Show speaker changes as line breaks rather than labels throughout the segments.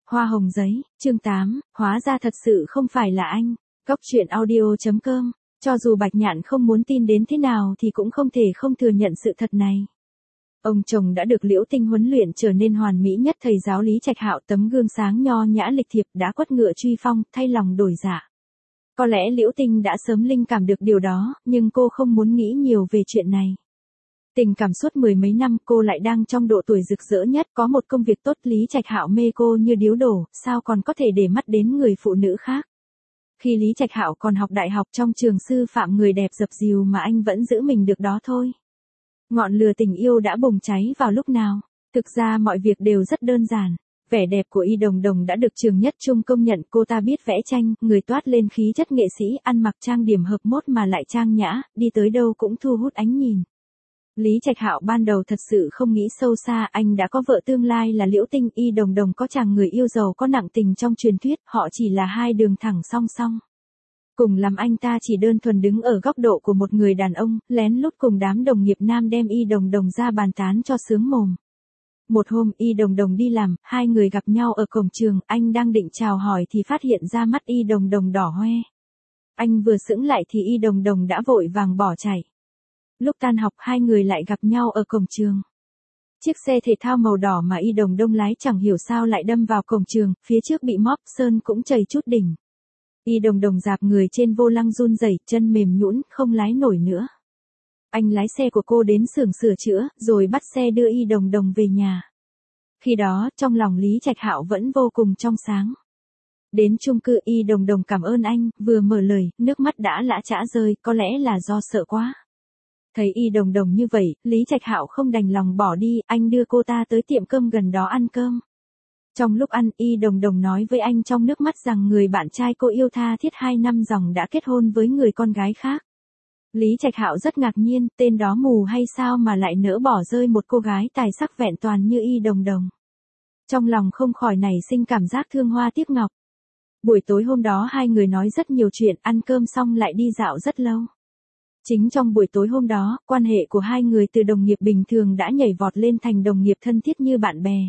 Hoa hồng giấy, chương 8, hóa ra thật sự không phải là anh. Góc truyện audio.com, cho dù Bạch Nhạn không muốn tin đến thế nào thì cũng không thể không thừa nhận sự thật này. Ông chồng đã được Liễu Tinh huấn luyện trở nên hoàn mỹ nhất, thầy giáo Lý Trạch Hạo tấm gương sáng nho nhã lịch thiệp đã quất ngựa truy phong, thay lòng đổi dạ. Có lẽ Liễu Tinh đã sớm linh cảm được điều đó, nhưng cô không muốn nghĩ nhiều về chuyện này. Tình cảm suốt mười mấy năm, cô lại đang trong độ tuổi rực rỡ nhất, có một công việc tốt, Lý Trạch Hạo mê cô như điếu đổ, sao còn có thể để mắt đến người phụ nữ khác. Khi Lý Trạch Hạo còn học đại học trong trường sư phạm, người đẹp dập dìu mà anh vẫn giữ mình được đó thôi. Ngọn lửa tình yêu đã bùng cháy vào lúc nào? Thực ra mọi việc đều rất đơn giản. Vẻ đẹp của Y Đồng Đồng đã được trường nhất trung công nhận, cô ta biết vẽ tranh, người toát lên khí chất nghệ sĩ, ăn mặc trang điểm hợp mốt mà lại trang nhã, đi tới đâu cũng thu hút ánh nhìn. Lý Trạch Hạo ban đầu thật sự không nghĩ sâu xa, anh đã có vợ tương lai là Liễu Tinh, Y Đồng Đồng có chàng người yêu giàu có nặng tình trong truyền thuyết, họ chỉ là hai đường thẳng song song. Cùng lắm anh ta chỉ đơn thuần đứng ở góc độ của một người đàn ông, lén lút cùng đám đồng nghiệp nam đem Y Đồng Đồng ra bàn tán cho sướng mồm. Một hôm Y Đồng Đồng đi làm, hai người gặp nhau ở cổng trường, anh đang định chào hỏi thì phát hiện ra mắt Y Đồng Đồng đỏ hoe. Anh vừa sững lại thì Y Đồng Đồng đã vội vàng bỏ chạy. Lúc tan học hai người lại gặp nhau ở cổng trường. Chiếc xe thể thao màu đỏ mà Y Đồng Đồng lái chẳng hiểu sao lại đâm vào cổng trường, phía trước bị móp, sơn cũng chảy chút đỉnh. Y Đồng Đồng dạp người trên vô lăng run rẩy, chân mềm nhũn, không lái nổi nữa. Anh lái xe của cô đến xưởng sửa chữa, rồi bắt xe đưa Y Đồng Đồng về nhà. Khi đó, trong lòng Lý Trạch Hạo vẫn vô cùng trong sáng. Đến chung cư, Y Đồng Đồng cảm ơn anh, vừa mở lời, nước mắt đã lã chã rơi, có lẽ là do sợ quá. Thấy Y Đồng Đồng như vậy, Lý Trạch Hạo không đành lòng bỏ đi, anh đưa cô ta tới tiệm cơm gần đó ăn cơm. Trong lúc ăn, Y Đồng Đồng nói với anh trong nước mắt rằng người bạn trai cô yêu tha thiết 2 năm dòng đã kết hôn với người con gái khác. Lý Trạch Hạo rất ngạc nhiên, tên đó mù hay sao mà lại nỡ bỏ rơi một cô gái tài sắc vẹn toàn như Y Đồng Đồng. Trong lòng không khỏi nảy sinh cảm giác thương hoa tiếc ngọc. Buổi tối hôm đó hai người nói rất nhiều chuyện, ăn cơm xong lại đi dạo rất lâu. Chính trong buổi tối hôm đó, quan hệ của hai người từ đồng nghiệp bình thường đã nhảy vọt lên thành đồng nghiệp thân thiết như bạn bè.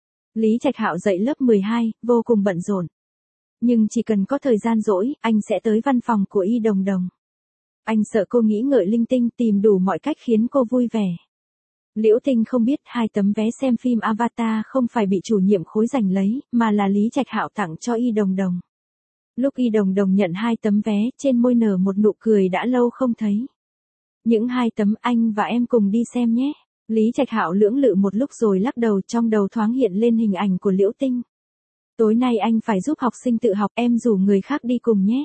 Lý Trạch Hạo dạy lớp 12, vô cùng bận rộn. Nhưng chỉ cần có thời gian rỗi, anh sẽ tới văn phòng của Y Đồng Đồng. Anh sợ cô nghĩ ngợi linh tinh, tìm đủ mọi cách khiến cô vui vẻ. Liễu Tinh không biết 2 tấm vé xem phim Avatar không phải bị chủ nhiệm khối giành lấy, mà là Lý Trạch Hạo tặng cho Y Đồng Đồng. Lúc Y Đồng Đồng nhận 2 tấm vé, trên môi nở một nụ cười đã lâu không thấy. Những 2 tấm, anh và em cùng đi xem nhé. Lý Trạch Hạo lưỡng lự một lúc rồi lắc đầu, trong đầu thoáng hiện lên hình ảnh của Liễu Tinh. Tối nay anh phải giúp học sinh tự học, em rủ người khác đi cùng nhé.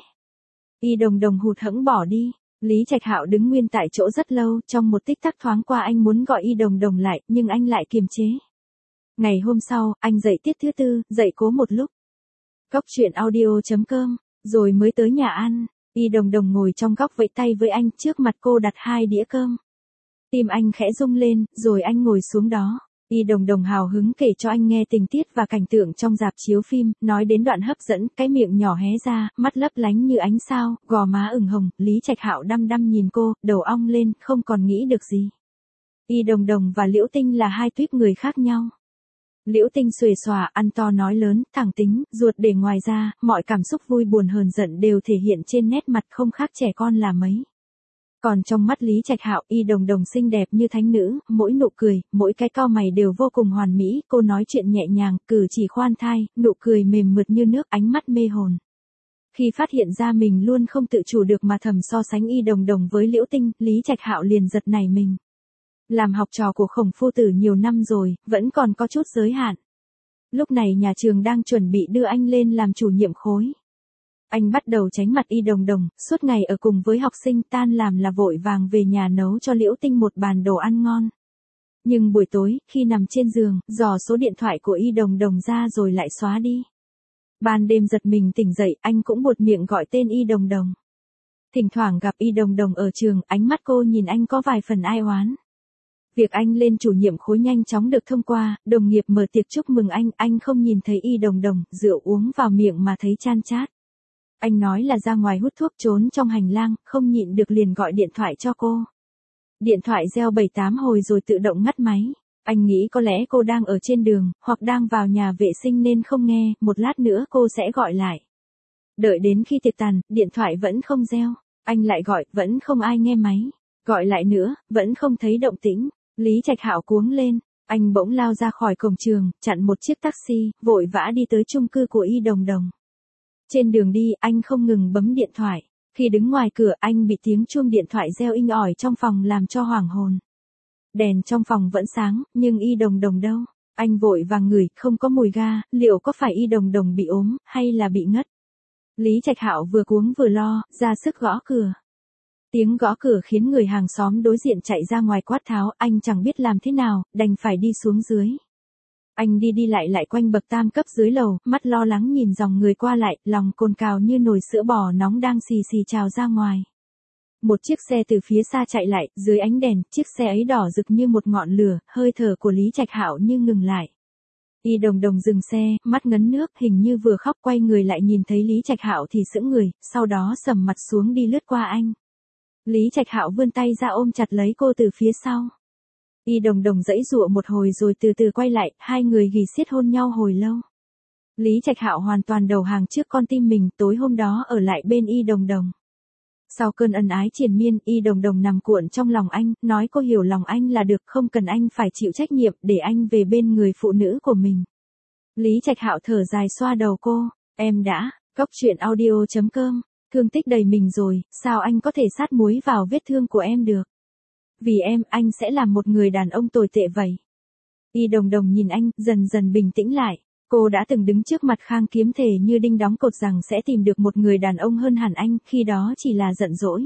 Y Đồng Đồng hụt hẫng bỏ đi. Lý Trạch Hạo đứng nguyên tại chỗ rất lâu, trong một tích tắc thoáng qua anh muốn gọi Y Đồng Đồng lại, nhưng anh lại kiềm chế. Ngày hôm sau, anh dạy tiết thứ 4, dạy cố một lúc. Góc truyện audio.com, rồi mới tới nhà ăn. Y Đồng Đồng ngồi trong góc vẫy tay với anh, trước mặt cô đặt 2 đĩa cơm. Tim anh khẽ rung lên, rồi anh ngồi xuống đó. Y Đồng Đồng hào hứng kể cho anh nghe tình tiết và cảnh tượng trong rạp chiếu phim, nói đến đoạn hấp dẫn, cái miệng nhỏ hé ra, mắt lấp lánh như ánh sao, gò má ửng hồng. Lý Trạch Hạo đăm đăm nhìn cô, đầu ong lên, không còn nghĩ được gì. Y Đồng Đồng và Liễu Tinh là 2 tuýp người khác nhau. Liễu Tinh xuề xòa, ăn to nói lớn, thẳng tính, ruột để ngoài ra, mọi cảm xúc vui buồn hờn giận đều thể hiện trên nét mặt, không khác trẻ con là mấy. Còn trong mắt Lý Trạch Hạo, Y Đồng Đồng xinh đẹp như thánh nữ, mỗi nụ cười, mỗi cái cau mày đều vô cùng hoàn mỹ, cô nói chuyện nhẹ nhàng, cử chỉ khoan thai, nụ cười mềm mượt như nước, ánh mắt mê hồn. Khi phát hiện ra mình luôn không tự chủ được mà thầm so sánh Y Đồng Đồng với Liễu Tinh, Lý Trạch Hạo liền giật nảy mình. Làm học trò của Khổng phu tử nhiều năm rồi, vẫn còn có chút giới hạn. Lúc này nhà trường đang chuẩn bị đưa anh lên làm chủ nhiệm khối. Anh bắt đầu tránh mặt Y Đồng Đồng, suốt ngày ở cùng với học sinh, tan làm là vội vàng về nhà nấu cho Liễu Tinh một bàn đồ ăn ngon. Nhưng buổi tối, khi nằm trên giường, dò số điện thoại của Y Đồng Đồng ra rồi lại xóa đi. Ban đêm giật mình tỉnh dậy, anh cũng buột miệng gọi tên Y Đồng Đồng. Thỉnh thoảng gặp Y Đồng Đồng ở trường, ánh mắt cô nhìn anh có vài phần ai oán. Việc anh lên chủ nhiệm khối nhanh chóng được thông qua, đồng nghiệp mở tiệc chúc mừng anh không nhìn thấy Y Đồng Đồng, rượu uống vào miệng mà thấy chan chát. Anh nói là ra ngoài hút thuốc trốn trong hành lang, không nhịn được liền gọi điện thoại cho cô. Điện thoại reo 7-8 hồi rồi tự động ngắt máy. Anh nghĩ có lẽ cô đang ở trên đường, hoặc đang vào nhà vệ sinh nên không nghe, một lát nữa cô sẽ gọi lại. Đợi đến khi tiệc tàn, điện thoại vẫn không reo. Anh lại gọi, vẫn không ai nghe máy. Gọi lại nữa, vẫn không thấy động tĩnh. Lý Trạch Hạo cuống lên. Anh bỗng lao ra khỏi cổng trường, chặn một chiếc taxi, vội vã đi tới chung cư của Y Đồng Đồng. Trên đường đi, anh không ngừng bấm điện thoại. Khi đứng ngoài cửa, anh bị tiếng chuông điện thoại reo inh ỏi trong phòng làm cho hoảng hồn. Đèn trong phòng vẫn sáng, nhưng Y Đồng Đồng đâu? Anh vội vàng ngửi, không có mùi ga, liệu có phải Y Đồng Đồng bị ốm, hay là bị ngất? Lý Trạch Hạo vừa cuống vừa lo, ra sức gõ cửa. Tiếng gõ cửa khiến người hàng xóm đối diện chạy ra ngoài quát tháo, anh chẳng biết làm thế nào, đành phải đi xuống dưới. Anh đi đi lại quanh bậc tam cấp dưới lầu, mắt lo lắng nhìn dòng người qua lại, lòng cồn cào như nồi sữa bò nóng đang xì xì trào ra ngoài. Một chiếc xe từ phía xa chạy lại, dưới ánh đèn, chiếc xe ấy đỏ rực như một ngọn lửa, hơi thở của Lý Trạch Hạo như ngừng lại. Y Đồng Đồng dừng xe, mắt ngấn nước, hình như vừa khóc, quay người lại nhìn thấy Lý Trạch Hạo thì sững người, sau đó sầm mặt xuống đi lướt qua anh. Lý Trạch Hạo vươn tay ra ôm chặt lấy cô từ phía sau. Y Đồng Đồng giãy giụa một hồi rồi từ từ quay lại, hai người ghì siết hôn nhau hồi lâu. Lý Trạch Hạo hoàn toàn đầu hàng trước con tim mình, tối hôm đó ở lại bên Y Đồng Đồng. Sau cơn ân ái triền miên, Y Đồng Đồng nằm cuộn trong lòng anh, nói cô hiểu lòng anh là được, không cần anh phải chịu trách nhiệm, để anh về bên người phụ nữ của mình. Lý Trạch Hạo thở dài xoa đầu cô, em đã, goctruyện audio.com, thương tích đầy mình rồi, sao anh có thể sát muối vào vết thương của em được? Vì em, anh sẽ làm một người đàn ông tồi tệ vậy. Y Đồng Đồng nhìn anh, dần dần bình tĩnh lại. Cô đã từng đứng trước mặt Khang Kiếm thề như đinh đóng cột rằng sẽ tìm được một người đàn ông hơn hẳn anh, khi đó chỉ là giận dỗi.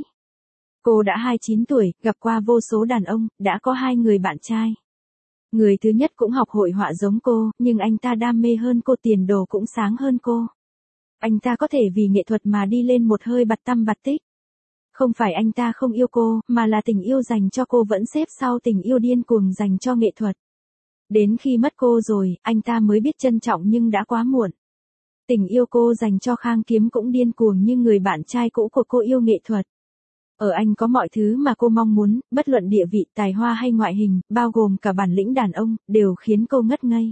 Cô đã 29 tuổi, gặp qua vô số đàn ông, đã có 2 người bạn trai. Người thứ nhất cũng học hội họa giống cô, nhưng anh ta đam mê hơn cô, tiền đồ cũng sáng hơn cô. Anh ta có thể vì nghệ thuật mà đi lên một hơi bạt tăm bạt tích. Không phải anh ta không yêu cô, mà là tình yêu dành cho cô vẫn xếp sau tình yêu điên cuồng dành cho nghệ thuật. Đến khi mất cô rồi, anh ta mới biết trân trọng nhưng đã quá muộn. Tình yêu cô dành cho Khang Kiếm cũng điên cuồng như người bạn trai cũ của cô yêu nghệ thuật. Ở anh có mọi thứ mà cô mong muốn, bất luận địa vị, tài hoa hay ngoại hình, bao gồm cả bản lĩnh đàn ông, đều khiến cô ngất ngây.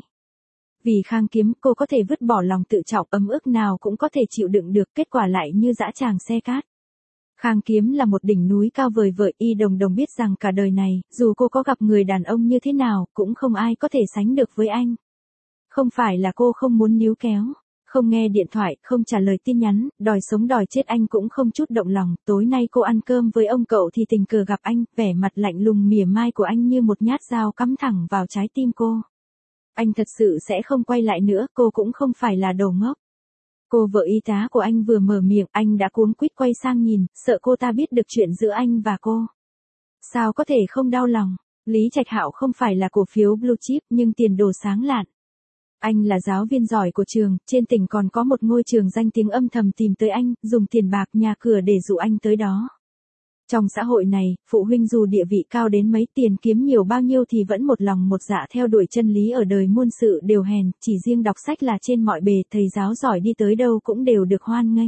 Vì Khang Kiếm, cô có thể vứt bỏ lòng tự trọng ấm ức nào cũng có thể chịu đựng được, kết quả lại như dã tràng xe cát. Khang Kiếm là một đỉnh núi cao vời vợi, Y Đồng Đồng biết rằng cả đời này, dù cô có gặp người đàn ông như thế nào, cũng không ai có thể sánh được với anh. Không phải là cô không muốn níu kéo, không nghe điện thoại, không trả lời tin nhắn, đòi sống đòi chết anh cũng không chút động lòng. Tối nay cô ăn cơm với ông cậu thì tình cờ gặp anh, vẻ mặt lạnh lùng mỉa mai của anh như một nhát dao cắm thẳng vào trái tim cô. Anh thật sự sẽ không quay lại nữa, cô cũng không phải là đồ ngốc. Cô vợ y tá của anh vừa mở miệng, anh đã cuống quýt quay sang nhìn, sợ cô ta biết được chuyện giữa anh và cô. Sao có thể không đau lòng? Lý Trạch Hạo không phải là cổ phiếu blue chip, nhưng tiền đồ sáng lạn. Anh là giáo viên giỏi của trường, trên tỉnh còn có một ngôi trường danh tiếng âm thầm tìm tới anh, dùng tiền bạc, nhà cửa để dụ anh tới đó. Trong xã hội này, phụ huynh dù địa vị cao đến mấy, tiền kiếm nhiều bao nhiêu thì vẫn một lòng một dạ theo đuổi chân lý, ở đời muôn sự đều hèn, chỉ riêng đọc sách là trên mọi bề, thầy giáo giỏi đi tới đâu cũng đều được hoan nghênh.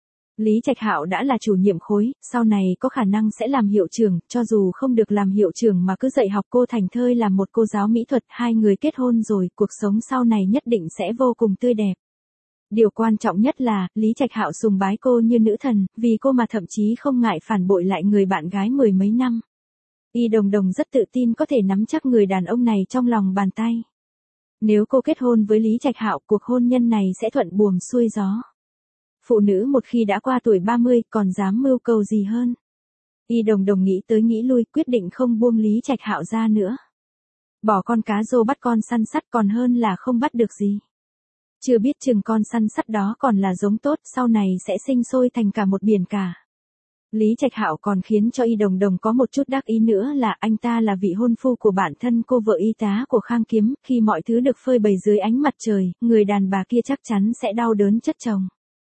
Lý Trạch Hạo đã là chủ nhiệm khối, sau này có khả năng sẽ làm hiệu trưởng, cho dù không được làm hiệu trưởng mà cứ dạy học, cô thành thơi làm một cô giáo mỹ thuật, 2 người kết hôn rồi, cuộc sống sau này nhất định sẽ vô cùng tươi đẹp. Điều quan trọng nhất là, Lý Trạch Hạo sùng bái cô như nữ thần, vì cô mà thậm chí không ngại phản bội lại người bạn gái 10 mấy năm. Y Đồng Đồng rất tự tin có thể nắm chắc người đàn ông này trong lòng bàn tay. Nếu cô kết hôn với Lý Trạch Hạo, cuộc hôn nhân này sẽ thuận buồm xuôi gió. Phụ nữ một khi đã qua tuổi 30, còn dám mưu cầu gì hơn. Y Đồng Đồng nghĩ tới nghĩ lui, quyết định không buông Lý Trạch Hạo ra nữa. Bỏ con cá rô bắt con săn sắt còn hơn là không bắt được gì. Chưa biết chừng con săn sắt đó còn là giống tốt, sau này sẽ sinh sôi thành cả một biển cả. Lý Trạch Hạo còn khiến cho Y Đồng Đồng có một chút đắc ý nữa là anh ta là vị hôn phu của bản thân cô vợ y tá của Khang Kiếm, khi mọi thứ được phơi bày dưới ánh mặt trời, người đàn bà kia chắc chắn sẽ đau đớn chất chồng.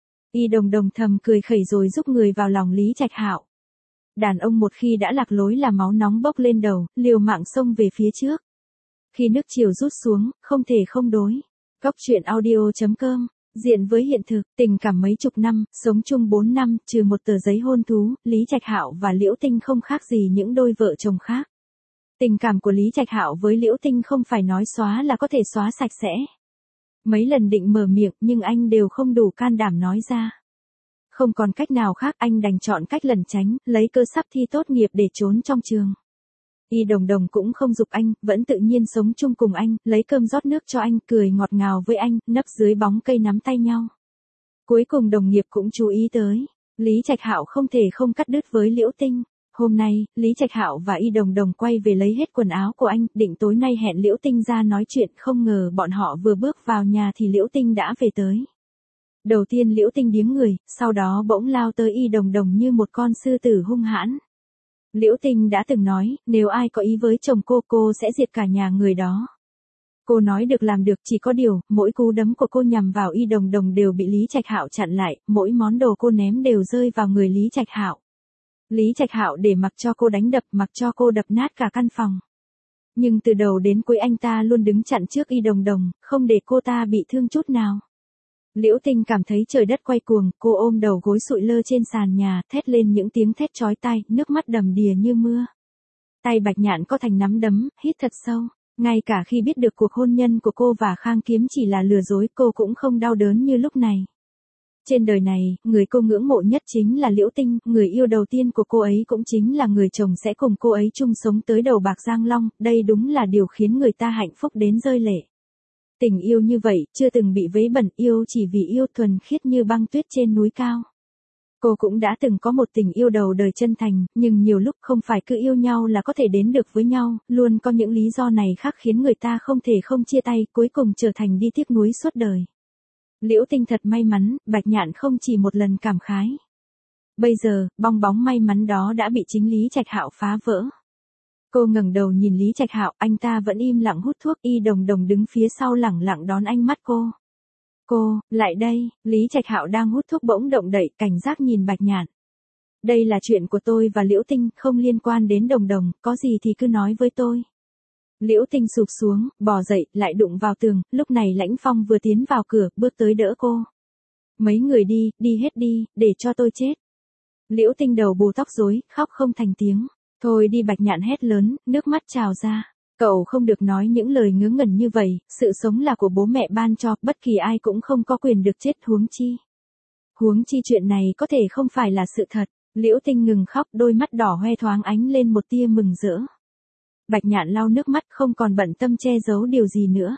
Y Đồng Đồng thầm cười khẩy rồi giúp người vào lòng Lý Trạch Hạo. Đàn ông một khi đã lạc lối là máu nóng bốc lên đầu, liều mạng xông về phía trước. Khi nước chiều rút xuống, không thể không đối. Goctruyện audio.com, diện với hiện thực, tình cảm mấy chục năm, sống chung 4 năm, trừ một tờ giấy hôn thú, Lý Trạch Hạo và Liễu Tinh không khác gì những đôi vợ chồng khác. Tình cảm của Lý Trạch Hạo với Liễu Tinh không phải nói xóa là có thể xóa sạch sẽ. Mấy lần định mở miệng nhưng anh đều không đủ can đảm nói ra. Không còn cách nào khác, anh đành chọn cách lẩn tránh, lấy cơ sắp thi tốt nghiệp để trốn trong trường. Y Đồng Đồng cũng không giục anh, vẫn tự nhiên sống chung cùng anh, lấy cơm rót nước cho anh, cười ngọt ngào với anh, nấp dưới bóng cây nắm tay nhau. Cuối cùng đồng nghiệp cũng chú ý tới, Lý Trạch Hạo không thể không cắt đứt với Liễu Tinh. Hôm nay, Lý Trạch Hạo và Y Đồng Đồng quay về lấy hết quần áo của anh, định tối nay hẹn Liễu Tinh ra nói chuyện, không ngờ bọn họ vừa bước vào nhà thì Liễu Tinh đã về tới. Đầu tiên Liễu Tinh điếng người, sau đó bỗng lao tới Y Đồng Đồng như một con sư tử hung hãn. Liễu Tinh đã từng nói, nếu ai có ý với chồng cô sẽ diệt cả nhà người đó. Cô nói được làm được, chỉ có điều, mỗi cú đấm của cô nhằm vào Y Đồng Đồng đều bị Lý Trạch Hạo chặn lại, mỗi món đồ cô ném đều rơi vào người Lý Trạch Hạo. Lý Trạch Hạo để mặc cho cô đánh đập, mặc cho cô đập nát cả căn phòng. Nhưng từ đầu đến cuối anh ta luôn đứng chặn trước Y Đồng Đồng, không để cô ta bị thương chút nào. Liễu Tinh cảm thấy trời đất quay cuồng, cô ôm đầu gối sụi lơ trên sàn nhà, thét lên những tiếng thét chói tai, nước mắt đầm đìa như mưa. Tay Bạch Nhạn co thành nắm đấm, hít thật sâu. Ngay cả khi biết được cuộc hôn nhân của cô và Khang Kiếm chỉ là lừa dối, cô cũng không đau đớn như lúc này. Trên đời này, người cô ngưỡng mộ nhất chính là Liễu Tinh, người yêu đầu tiên của cô ấy cũng chính là người chồng sẽ cùng cô ấy chung sống tới đầu bạc răng long, đây đúng là điều khiến người ta hạnh phúc đến rơi lệ. Tình yêu như vậy, chưa từng bị vấy bẩn, yêu chỉ vì yêu thuần khiết như băng tuyết trên núi cao. Cô cũng đã từng có một tình yêu đầu đời chân thành, nhưng nhiều lúc không phải cứ yêu nhau là có thể đến được với nhau, luôn có những lý do này khác khiến người ta không thể không chia tay, cuối cùng trở thành đi tiếc nuối suốt đời. Liễu Tinh thật may mắn, Bạch Nhạn không chỉ một lần cảm khái. Bây giờ, bong bóng may mắn đó đã bị chính Lý Trạch Hạo phá vỡ. Cô ngẩng đầu nhìn Lý Trạch Hạo, anh ta vẫn im lặng hút thuốc, Y Đồng Đồng đứng phía sau lẳng lặng đón ánh mắt cô. Cô, lại đây, Lý Trạch Hạo đang hút thuốc bỗng động đậy, cảnh giác nhìn Bạch Nhạn. Đây là chuyện của tôi và Liễu Tinh, không liên quan đến Đồng Đồng, có gì thì cứ nói với tôi. Liễu Tinh sụp xuống, bò dậy, lại đụng vào tường, lúc này Lãnh Phong vừa tiến vào cửa, bước tới đỡ cô. Mấy người đi, đi hết đi, để cho tôi chết. Liễu Tinh đầu bù tóc rối, khóc không thành tiếng. Thôi đi, Bạch Nhạn hét lớn, nước mắt trào ra. Cậu không được nói những lời ngớ ngẩn như vậy, sự sống là của bố mẹ ban cho, bất kỳ ai cũng không có quyền được chết, huống chi. Huống chi chuyện này có thể không phải là sự thật. Liễu Tinh ngừng khóc, đôi mắt đỏ hoe thoáng ánh lên một tia mừng rỡ. Bạch Nhạn lau nước mắt, không còn bận tâm che giấu điều gì nữa.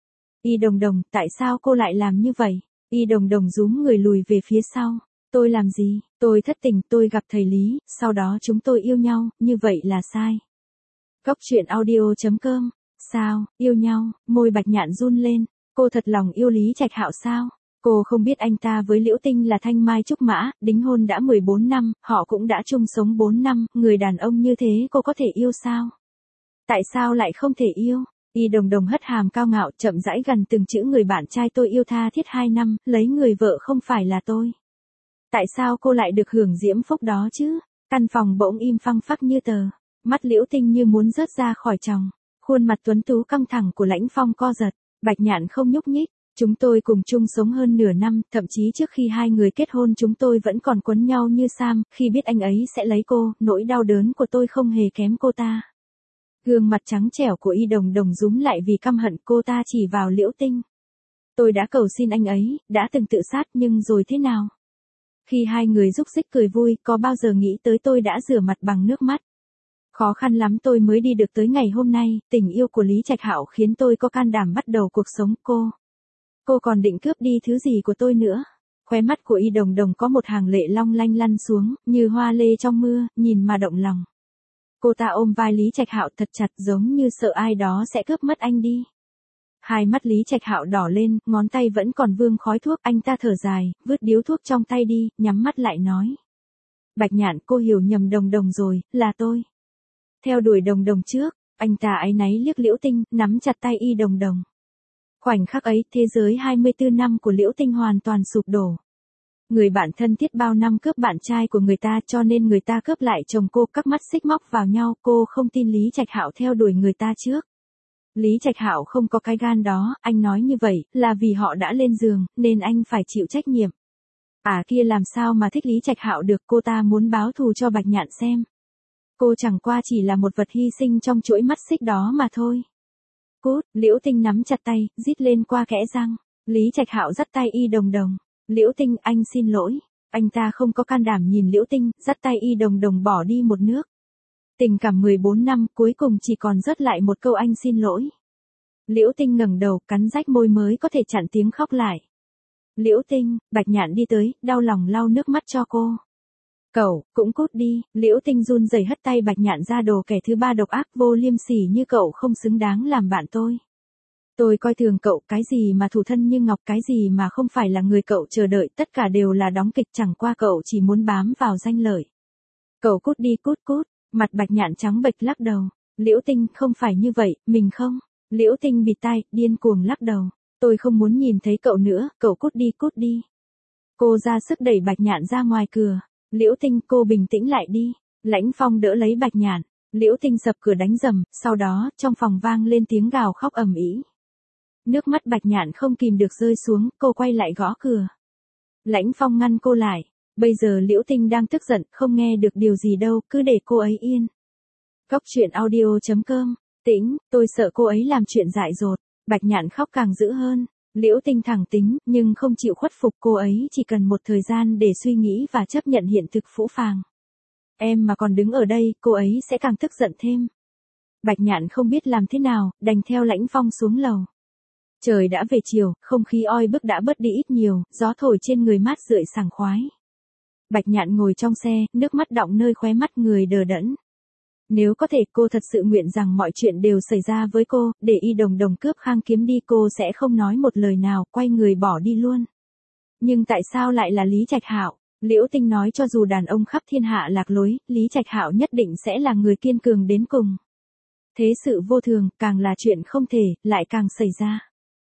Y Đồng Đồng, tại sao cô lại làm như vậy? Y Đồng Đồng rúm người lùi về phía sau. Tôi làm gì? Tôi thất tình, tôi gặp thầy Lý, sau đó chúng tôi yêu nhau, như vậy là sai. Cóc truyện audio.com. Sao, yêu nhau? Môi Bạch Nhạn run lên. Cô thật lòng yêu Lý Trạch Hạo sao? Cô không biết anh ta với Liễu Tinh là thanh mai trúc mã, đính hôn đã 14 năm, họ cũng đã chung sống 4 năm, người đàn ông như thế cô có thể yêu sao? Tại sao lại không thể yêu? Y Đồng Đồng hất hàm cao ngạo, chậm rãi gần từng chữ, người bạn trai tôi yêu tha thiết 2 năm, lấy người vợ không phải là tôi. Tại sao cô lại được hưởng diễm phúc đó chứ? Căn phòng bỗng im phăng phắc như tờ. Mắt Liễu Tinh như muốn rớt ra khỏi tròng. Khuôn mặt tuấn tú căng thẳng của Lãnh Phong co giật. Bạch Nhạn không nhúc nhích. Chúng tôi cùng chung sống hơn nửa năm, thậm chí trước khi hai người kết hôn chúng tôi vẫn còn quấn nhau như sam, khi biết anh ấy sẽ lấy cô, nỗi đau đớn của tôi không hề kém cô ta. Gương mặt trắng trẻo của Y Đồng Đồng rúm lại vì căm hận, cô ta chỉ vào Liễu Tinh. Tôi đã cầu xin anh ấy, đã từng tự sát, nhưng rồi thế nào? Khi hai người rúc rích cười vui, có bao giờ nghĩ tới tôi đã rửa mặt bằng nước mắt? Khó khăn lắm tôi mới đi được tới ngày hôm nay, tình yêu của Lý Trạch Hạo khiến tôi có can đảm bắt đầu cuộc sống. Cô còn định cướp đi thứ gì của tôi nữa? Khóe mắt của Y Đồng Đồng có một hàng lệ long lanh lăn xuống, như hoa lê trong mưa, nhìn mà động lòng. Cô ta ôm vai Lý Trạch Hạo thật chặt, giống như sợ ai đó sẽ cướp mất anh đi. Hai mắt Lý Trạch Hạo đỏ lên, ngón tay vẫn còn vương khói thuốc, anh ta thở dài, vứt điếu thuốc trong tay đi, nhắm mắt lại nói. Bạch Nhạn, cô hiểu nhầm Đồng Đồng rồi, là tôi. Theo đuổi Đồng Đồng trước, anh ta áy náy liếc Liễu Tinh, nắm chặt tay Y Đồng Đồng. Khoảnh khắc ấy, thế giới 24 năm của Liễu Tinh hoàn toàn sụp đổ. Người bạn thân thiết bao năm cướp bạn trai của người ta, cho nên người ta cướp lại chồng cô, các mắt xích móc vào nhau, cô không tin Lý Trạch Hạo theo đuổi người ta trước. Lý Trạch Hạo không có cái gan đó, anh nói như vậy, là vì họ đã lên giường, nên anh phải chịu trách nhiệm. À kia làm sao mà thích Lý Trạch Hạo được, cô ta muốn báo thù cho Bạch Nhạn xem. Cô chẳng qua chỉ là một vật hy sinh trong chuỗi mắt xích đó mà thôi. Cút, Liễu Tinh nắm chặt tay, rít lên qua kẽ răng. Lý Trạch Hạo dắt tay Y Đồng Đồng. Liễu Tinh, anh xin lỗi. Anh ta không có can đảm nhìn Liễu Tinh, dắt tay Y Đồng Đồng bỏ đi một nước. Tình cảm 14 năm cuối cùng chỉ còn rớt lại một câu anh xin lỗi. Liễu Tinh ngẩng đầu, cắn rách môi mới có thể chặn tiếng khóc lại. Liễu Tinh, Bạch Nhạn đi tới, đau lòng lau nước mắt cho cô. Cậu, cũng cút đi, Liễu Tinh run rẩy hất tay Bạch Nhạn ra, đồ kẻ thứ ba độc ác vô liêm sỉ như cậu không xứng đáng làm bạn tôi. Tôi coi thường cậu, cái gì mà thủ thân như ngọc, cái gì mà không phải là người cậu chờ đợi, tất cả đều là đóng kịch, chẳng qua cậu chỉ muốn bám vào danh lợi. Cậu cút đi, cút cút, mặt Bạch Nhạn trắng bệch lắc đầu. Liễu Tinh, không phải như vậy, mình không. Liễu Tinh bịt tai, điên cuồng lắc đầu. Tôi không muốn nhìn thấy cậu nữa, cậu cút đi, cút đi. Cô ra sức đẩy Bạch Nhạn ra ngoài cửa. Liễu Tinh, cô bình tĩnh lại đi. Lãnh Phong đỡ lấy Bạch Nhạn. Liễu Tinh sập cửa đánh rầm, sau đó, trong phòng vang lên tiếng gào khóc ầm ĩ. Nước mắt Bạch Nhạn không kìm được rơi xuống, cô quay lại gõ cửa. Lãnh Phong ngăn cô lại. Bây giờ Liễu Tinh đang tức giận, không nghe được điều gì đâu, cứ để cô ấy yên. Cóc truyện audio.com. Tĩnh, tôi sợ cô ấy làm chuyện dại dột. Bạch Nhạn khóc càng dữ hơn. Liễu Tinh thẳng tính, nhưng không chịu khuất phục, cô ấy chỉ cần một thời gian để suy nghĩ và chấp nhận hiện thực phũ phàng. Em mà còn đứng ở đây, cô ấy sẽ càng tức giận thêm. Bạch Nhạn không biết làm thế nào, đành theo Lãnh Phong xuống lầu. Trời đã về chiều, không khí oi bức đã bớt đi ít nhiều, gió thổi trên người mát rượi sảng khoái. Bạch Nhạn ngồi trong xe, nước mắt đọng nơi khóe mắt, người đờ đẫn. Nếu có thể, cô thật sự nguyện rằng mọi chuyện đều xảy ra với cô, để Y Đồng Đồng cướp Khang Kiếm đi, cô sẽ không nói một lời nào, quay người bỏ đi luôn. Nhưng tại sao lại là Lý Trạch Hạo? Liễu Tinh nói cho dù đàn ông khắp thiên hạ lạc lối, Lý Trạch Hạo nhất định sẽ là người kiên cường đến cùng. Thế sự vô thường, càng là chuyện không thể, lại càng xảy ra.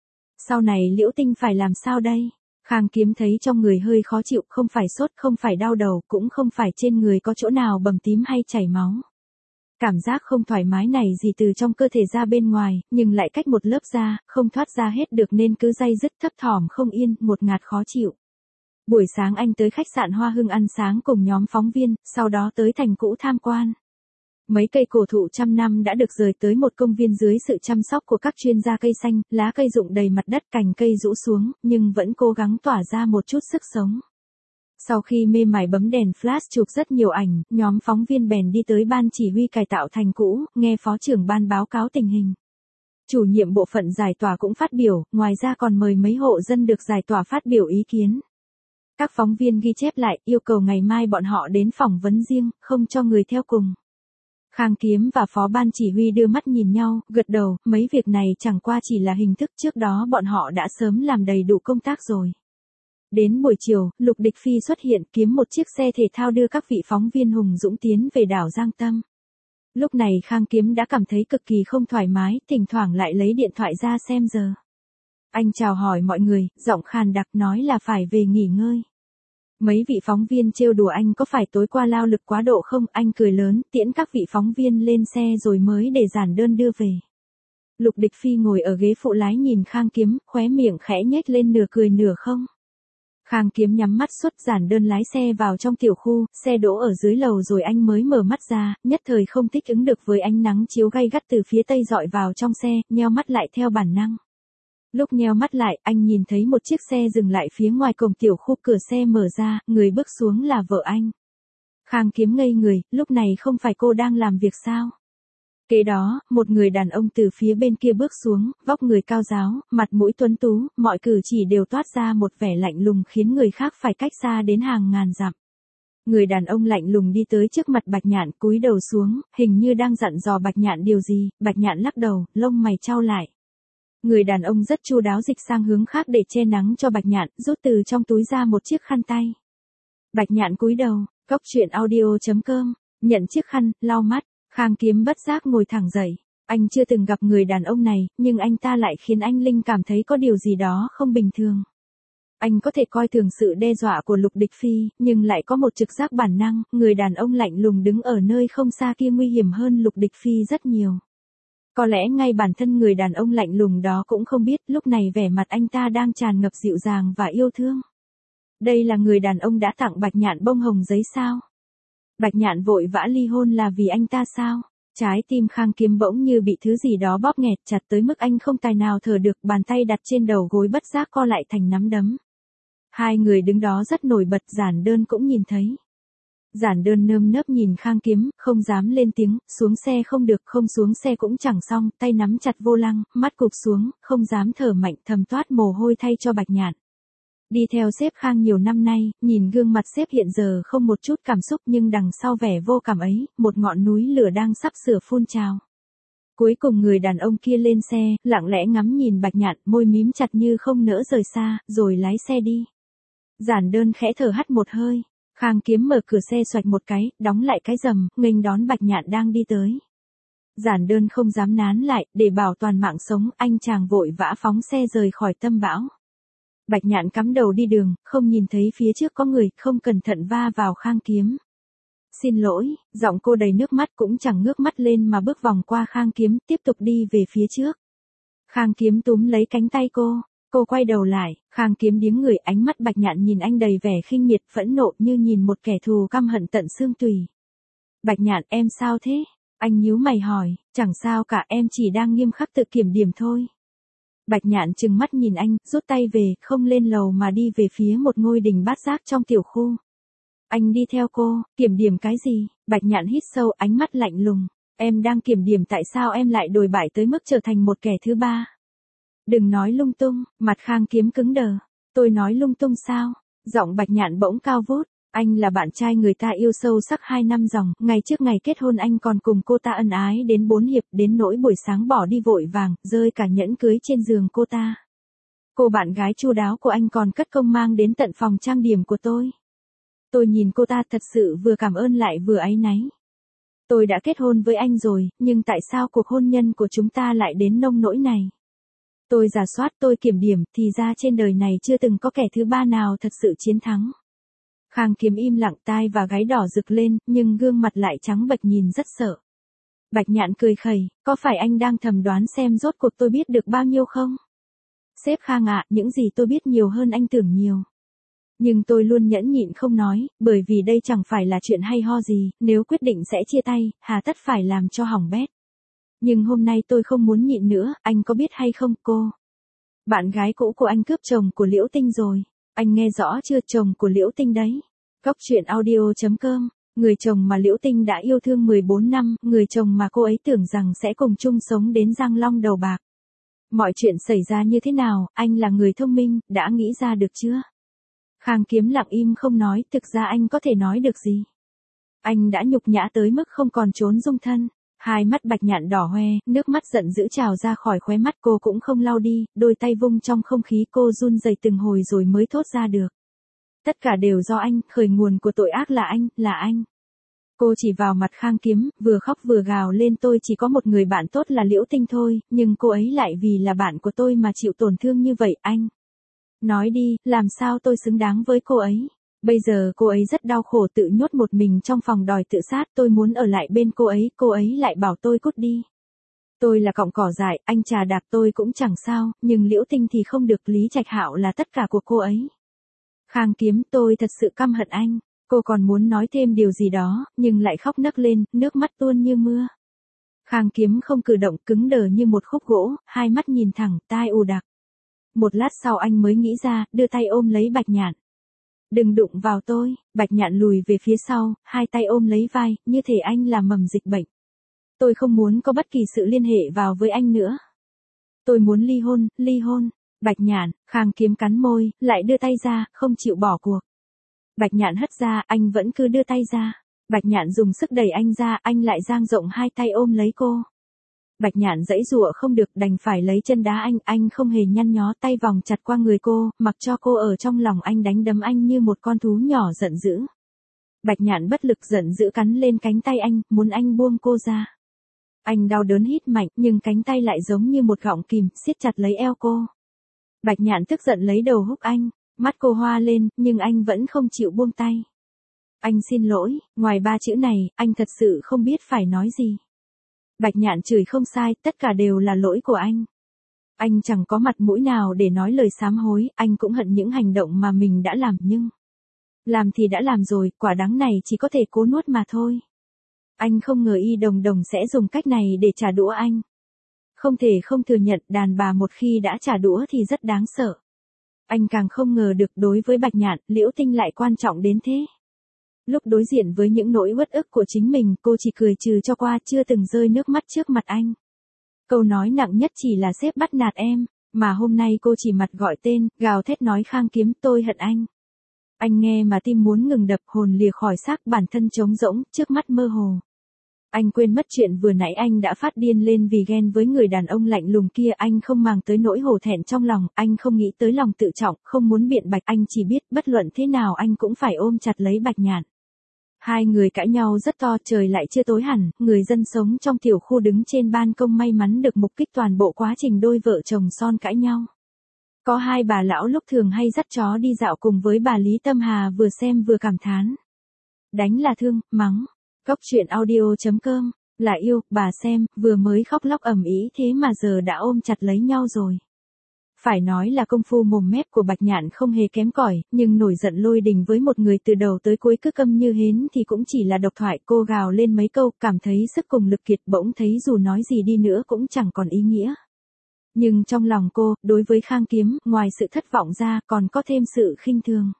Sau này Liễu Tinh phải làm sao đây? Khang Kiếm thấy trong người hơi khó chịu, không phải sốt, không phải đau đầu, cũng không phải trên người có chỗ nào bầm tím hay chảy máu. Cảm giác không thoải mái này gì từ trong cơ thể ra bên ngoài, nhưng lại cách một lớp da, không thoát ra hết được nên cứ day dứt thấp thỏm không yên, một ngạt khó chịu. Buổi sáng anh tới khách sạn Hoa Hưng ăn sáng cùng nhóm phóng viên, sau đó tới thành cũ tham quan. Mấy cây cổ thụ trăm năm đã được rời tới một công viên dưới sự chăm sóc của các chuyên gia cây xanh, lá cây rụng đầy mặt đất, cành cây rũ xuống, nhưng vẫn cố gắng tỏa ra một chút sức sống. Sau khi mê mải bấm đèn flash chụp rất nhiều ảnh, nhóm phóng viên bèn đi tới ban chỉ huy cải tạo thành cũ, nghe phó trưởng ban báo cáo tình hình. Chủ nhiệm bộ phận giải tỏa cũng phát biểu, ngoài ra còn mời mấy hộ dân được giải tỏa phát biểu ý kiến. Các phóng viên ghi chép lại, yêu cầu ngày mai bọn họ đến phỏng vấn riêng, không cho người theo cùng. Khang Kiếm và phó ban chỉ huy đưa mắt nhìn nhau, gật đầu, mấy việc này chẳng qua chỉ là hình thức, trước đó bọn họ đã sớm làm đầy đủ công tác rồi. Đến buổi chiều, Lục Địch Phi xuất hiện, kiếm một chiếc xe thể thao đưa các vị phóng viên hùng dũng tiến về đảo Giang Tâm. Lúc này Khang Kiếm đã cảm thấy cực kỳ không thoải mái, thỉnh thoảng lại lấy điện thoại ra xem giờ. Anh chào hỏi mọi người, giọng khàn đặc nói là phải về nghỉ ngơi. Mấy vị phóng viên trêu đùa anh có phải tối qua lao lực quá độ không, anh cười lớn, tiễn các vị phóng viên lên xe rồi mới để giản đơn đưa về. Lục Địch Phi ngồi ở ghế phụ lái nhìn Khang Kiếm, khóe miệng khẽ nhếch lên nửa cười nửa không. Khang Kiếm nhắm mắt xuất giản đơn lái xe vào trong tiểu khu, xe đỗ ở dưới lầu rồi anh mới mở mắt ra, nhất thời không thích ứng được với ánh nắng chiếu gay gắt từ phía tây dọi vào trong xe, nheo mắt lại theo bản năng. Lúc nheo mắt lại, anh nhìn thấy một chiếc xe dừng lại phía ngoài cổng tiểu khu, cửa xe mở ra, người bước xuống là vợ anh. Khang Kiếm ngây người, lúc này không phải cô đang làm việc sao? Kế đó, một người đàn ông từ phía bên kia bước xuống, vóc người cao ráo, mặt mũi tuấn tú, mọi cử chỉ đều toát ra một vẻ lạnh lùng khiến người khác phải cách xa đến hàng ngàn dặm. Người đàn ông lạnh lùng đi tới trước mặt Bạch Nhạn, cúi đầu xuống, hình như đang dặn dò Bạch Nhạn điều gì, Bạch Nhạn lắc đầu, lông mày chau lại. Người đàn ông rất chu đáo dịch sang hướng khác để che nắng cho Bạch Nhạn, rút từ trong túi ra một chiếc khăn tay. Bạch Nhạn cúi đầu, cóc truyện audio.com, nhận chiếc khăn, lau mắt. Khang Kiếm bất giác ngồi thẳng dậy. Anh chưa từng gặp người đàn ông này, nhưng anh ta lại khiến anh Linh cảm thấy có điều gì đó không bình thường. Anh có thể coi thường sự đe dọa của Lục Địch Phi, nhưng lại có một trực giác bản năng, người đàn ông lạnh lùng đứng ở nơi không xa kia nguy hiểm hơn Lục Địch Phi rất nhiều. Có lẽ ngay bản thân người đàn ông lạnh lùng đó cũng không biết, lúc này vẻ mặt anh ta đang tràn ngập dịu dàng và yêu thương. Đây là người đàn ông đã tặng Bạch Nhạn bông hồng giấy sao? Bạch Nhạn vội vã ly hôn là vì anh ta sao? Trái tim Khang Kiếm bỗng như bị thứ gì đó bóp nghẹt chặt tới mức anh không tài nào thở được, bàn tay đặt trên đầu gối bất giác co lại thành nắm đấm. Hai người đứng đó rất nổi bật, Giản Đơn cũng nhìn thấy. Giản Đơn nơm nớp nhìn Khang Kiếm, không dám lên tiếng, xuống xe không được, không xuống xe cũng chẳng xong, tay nắm chặt vô lăng, mắt cụp xuống, không dám thở mạnh, thầm toát mồ hôi thay cho Bạch Nhạn. Đi theo sếp Khang nhiều năm nay, nhìn gương mặt sếp hiện giờ không một chút cảm xúc, nhưng đằng sau vẻ vô cảm ấy, một ngọn núi lửa đang sắp sửa phun trào. Cuối cùng người đàn ông kia lên xe, lặng lẽ ngắm nhìn Bạch Nhạn, môi mím chặt như không nỡ rời xa, rồi lái xe đi. Giản Đơn khẽ thở hắt một hơi. Khang Kiếm mở cửa xe xoạch một cái, đóng lại cái rầm, nghênh đón Bạch Nhạn đang đi tới. Giản Đơn không dám nán lại, để bảo toàn mạng sống, anh chàng vội vã phóng xe rời khỏi tâm bão. Bạch Nhạn cắm đầu đi đường, không nhìn thấy phía trước có người, không cẩn thận va vào Khang Kiếm. Xin lỗi, giọng cô đầy nước mắt, cũng chẳng ngước mắt lên mà bước vòng qua Khang Kiếm, tiếp tục đi về phía trước. Khang Kiếm túm lấy cánh tay cô quay đầu lại, Khang Kiếm điếng người, ánh mắt Bạch Nhạn nhìn anh đầy vẻ khinh miệt, phẫn nộ như nhìn một kẻ thù căm hận tận xương tủy. Bạch Nhạn, em sao thế? Anh nhíu mày hỏi, chẳng sao cả, em chỉ đang nghiêm khắc tự kiểm điểm thôi. Bạch Nhạn trừng mắt nhìn anh, rút tay về, không lên lầu mà đi về phía một ngôi đình bát giác trong tiểu khu. Anh đi theo cô, kiểm điểm cái gì? Bạch Nhạn hít sâu, ánh mắt lạnh lùng. Em đang kiểm điểm tại sao em lại đồi bại tới mức trở thành một kẻ thứ ba. Đừng nói lung tung, mặt Khang Kiếm cứng đờ. Tôi nói lung tung sao? Giọng Bạch Nhạn bỗng cao vút. Anh là bạn trai người ta yêu sâu sắc 2 năm dòng, ngày trước ngày kết hôn anh còn cùng cô ta ân ái đến 4 hiệp, đến nỗi buổi sáng bỏ đi vội vàng, rơi cả nhẫn cưới trên giường cô ta. Cô bạn gái chu đáo của anh còn cất công mang đến tận phòng trang điểm của tôi. Tôi nhìn cô ta thật sự vừa cảm ơn lại vừa áy náy. Tôi đã kết hôn với anh rồi, nhưng tại sao cuộc hôn nhân của chúng ta lại đến nông nỗi này? Tôi rà soát, tôi kiểm điểm, thì ra trên đời này chưa từng có kẻ thứ ba nào thật sự chiến thắng. Khang Kiếm im lặng, tai và gáy đỏ rực lên, nhưng gương mặt lại trắng bệch nhìn rất sợ. Bạch Nhạn cười khẩy, có phải anh đang thầm đoán xem rốt cuộc tôi biết được bao nhiêu không? Sếp Khang ạ, những gì tôi biết nhiều hơn anh tưởng nhiều. Nhưng tôi luôn nhẫn nhịn không nói, bởi vì đây chẳng phải là chuyện hay ho gì, nếu quyết định sẽ chia tay, hà tất phải làm cho hỏng bét. Nhưng hôm nay tôi không muốn nhịn nữa, anh có biết hay không cô? Bạn gái cũ của anh cướp chồng của Liễu Tinh rồi. Anh nghe rõ chưa, chồng của Liễu Tinh đấy. Góc truyện audio.com, người chồng mà Liễu Tinh đã yêu thương 14 năm, người chồng mà cô ấy tưởng rằng sẽ cùng chung sống đến răng long đầu bạc. Mọi chuyện xảy ra như thế nào, anh là người thông minh, đã nghĩ ra được chưa? Khang Kiếm lặng im không nói, thực ra anh có thể nói được gì? Anh đã nhục nhã tới mức không còn trốn dung thân. Hai mắt Bạch Nhạn đỏ hoe, nước mắt giận dữ trào ra khỏi khóe mắt, cô cũng không lau đi, đôi tay vung trong không khí, cô run rẩy từng hồi rồi mới thốt ra được. Tất cả đều do anh, khởi nguồn của tội ác là anh, là anh. Cô chỉ vào mặt Khang Kiếm, vừa khóc vừa gào lên, tôi chỉ có một người bạn tốt là Liễu Tinh thôi, nhưng cô ấy lại vì là bạn của tôi mà chịu tổn thương như vậy, anh. Nói đi, làm sao tôi xứng đáng với cô ấy? Bây giờ cô ấy rất đau khổ tự nhốt một mình trong phòng đòi tự sát, tôi muốn ở lại bên cô ấy lại bảo tôi cút đi. Tôi là cọng cỏ dại, anh chà đạp tôi cũng chẳng sao, nhưng Liễu Tinh thì không được, Lý Trạch Hạo là tất cả của cô ấy. Khang Kiếm, tôi thật sự căm hận anh. Cô còn muốn nói thêm điều gì đó, nhưng lại khóc nấc lên, nước mắt tuôn như mưa. Khang Kiếm không cử động, cứng đờ như một khúc gỗ, hai mắt nhìn thẳng, tai ù đặc. Một lát sau anh mới nghĩ ra, đưa tay ôm lấy Bạch Nhạn. Đừng đụng vào tôi. Bạch Nhạn lùi về phía sau, hai tay ôm lấy vai, như thể anh là mầm dịch bệnh. Tôi không muốn có bất kỳ sự liên hệ vào với anh nữa. Tôi muốn ly hôn, ly hôn. Bạch Nhạn, Khang Kiếm cắn môi, lại đưa tay ra, không chịu bỏ cuộc. Bạch Nhạn hất ra, anh vẫn cứ đưa tay ra. Bạch Nhạn dùng sức đẩy anh ra, anh lại dang rộng hai tay ôm lấy cô. Bạch Nhạn giãy giụa không được, đành phải lấy chân đá anh không hề nhăn nhó, tay vòng chặt qua người cô, mặc cho cô ở trong lòng anh đánh đấm anh như một con thú nhỏ giận dữ. Bạch Nhạn bất lực giận dữ cắn lên cánh tay anh, muốn anh buông cô ra. Anh đau đớn hít mạnh, nhưng cánh tay lại giống như một gọng kìm, siết chặt lấy eo cô. Bạch Nhạn tức giận lấy đầu húc anh, mắt cô hoa lên, nhưng anh vẫn không chịu buông tay. Anh xin lỗi, ngoài 3 chữ này, anh thật sự không biết phải nói gì. Bạch Nhạn chửi không sai, tất cả đều là lỗi của anh. Anh chẳng có mặt mũi nào để nói lời sám hối, anh cũng hận những hành động mà mình đã làm nhưng... Làm thì đã làm rồi, quả đắng này chỉ có thể cố nuốt mà thôi. Anh không ngờ Y Đồng Đồng sẽ dùng cách này để trả đũa anh. Không thể không thừa nhận đàn bà một khi đã trả đũa thì rất đáng sợ. Anh càng không ngờ được đối với Bạch Nhạn, Liễu Tinh lại quan trọng đến thế. Lúc đối diện với những nỗi uất ức của chính mình, cô chỉ cười trừ cho qua, chưa từng rơi nước mắt trước mặt anh. Câu nói nặng nhất chỉ là sếp bắt nạt em, mà hôm nay cô chỉ mặt gọi tên, gào thét nói Khang Kiếm tôi hận anh. Anh nghe mà tim muốn ngừng đập, hồn lìa khỏi xác, bản thân trống rỗng, trước mắt mơ hồ. Anh quên mất chuyện vừa nãy anh đã phát điên lên vì ghen với người đàn ông lạnh lùng kia. Anh không màng tới nỗi hổ thẹn trong lòng, anh không nghĩ tới lòng tự trọng, không muốn biện bạch. Anh chỉ biết bất luận thế nào anh cũng phải ôm chặt lấy Bạch Nhạn. Hai người cãi nhau rất to, trời lại chưa tối hẳn, người dân sống trong tiểu khu đứng trên ban công may mắn được mục kích toàn bộ quá trình đôi vợ chồng son cãi nhau. Có hai bà lão lúc thường hay dắt chó đi dạo cùng với bà Lý Tâm Hà vừa xem vừa cảm thán. Đánh là thương, mắng. Cốc truyện audio.com, là yêu, bà xem, vừa mới khóc lóc ầm ĩ thế mà giờ đã ôm chặt lấy nhau rồi. Phải nói là công phu mồm mép của Bạch Nhạn không hề kém cỏi, nhưng nổi giận lôi đình với một người từ đầu tới cuối cứ câm như hến thì cũng chỉ là độc thoại. Cô gào lên mấy câu, cảm thấy sức cùng lực kiệt, bỗng thấy dù nói gì đi nữa cũng chẳng còn ý nghĩa. Nhưng trong lòng cô, đối với Khang Kiếm, ngoài sự thất vọng ra, còn có thêm sự khinh thường.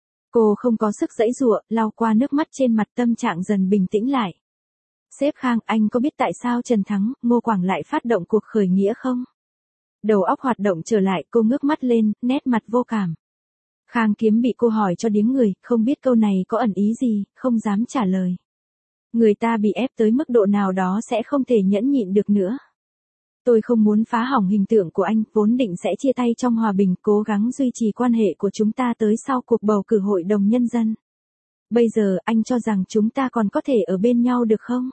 Cô không có sức giãy giụa, lau qua nước mắt trên mặt, tâm trạng dần bình tĩnh lại. Sếp Khang, anh có biết tại sao Trần Thắng, Ngô Quảng lại phát động cuộc khởi nghĩa không? Đầu óc hoạt động trở lại, cô ngước mắt lên, nét mặt vô cảm. Khang Kiếm bị cô hỏi cho điếng người, không biết câu này có ẩn ý gì, không dám trả lời. Người ta bị ép tới mức độ nào đó sẽ không thể nhẫn nhịn được nữa. Tôi không muốn phá hỏng hình tượng của anh, vốn định sẽ chia tay trong hòa bình, cố gắng duy trì quan hệ của chúng ta tới sau cuộc bầu cử hội đồng nhân dân. Bây giờ, anh cho rằng chúng ta còn có thể ở bên nhau được không?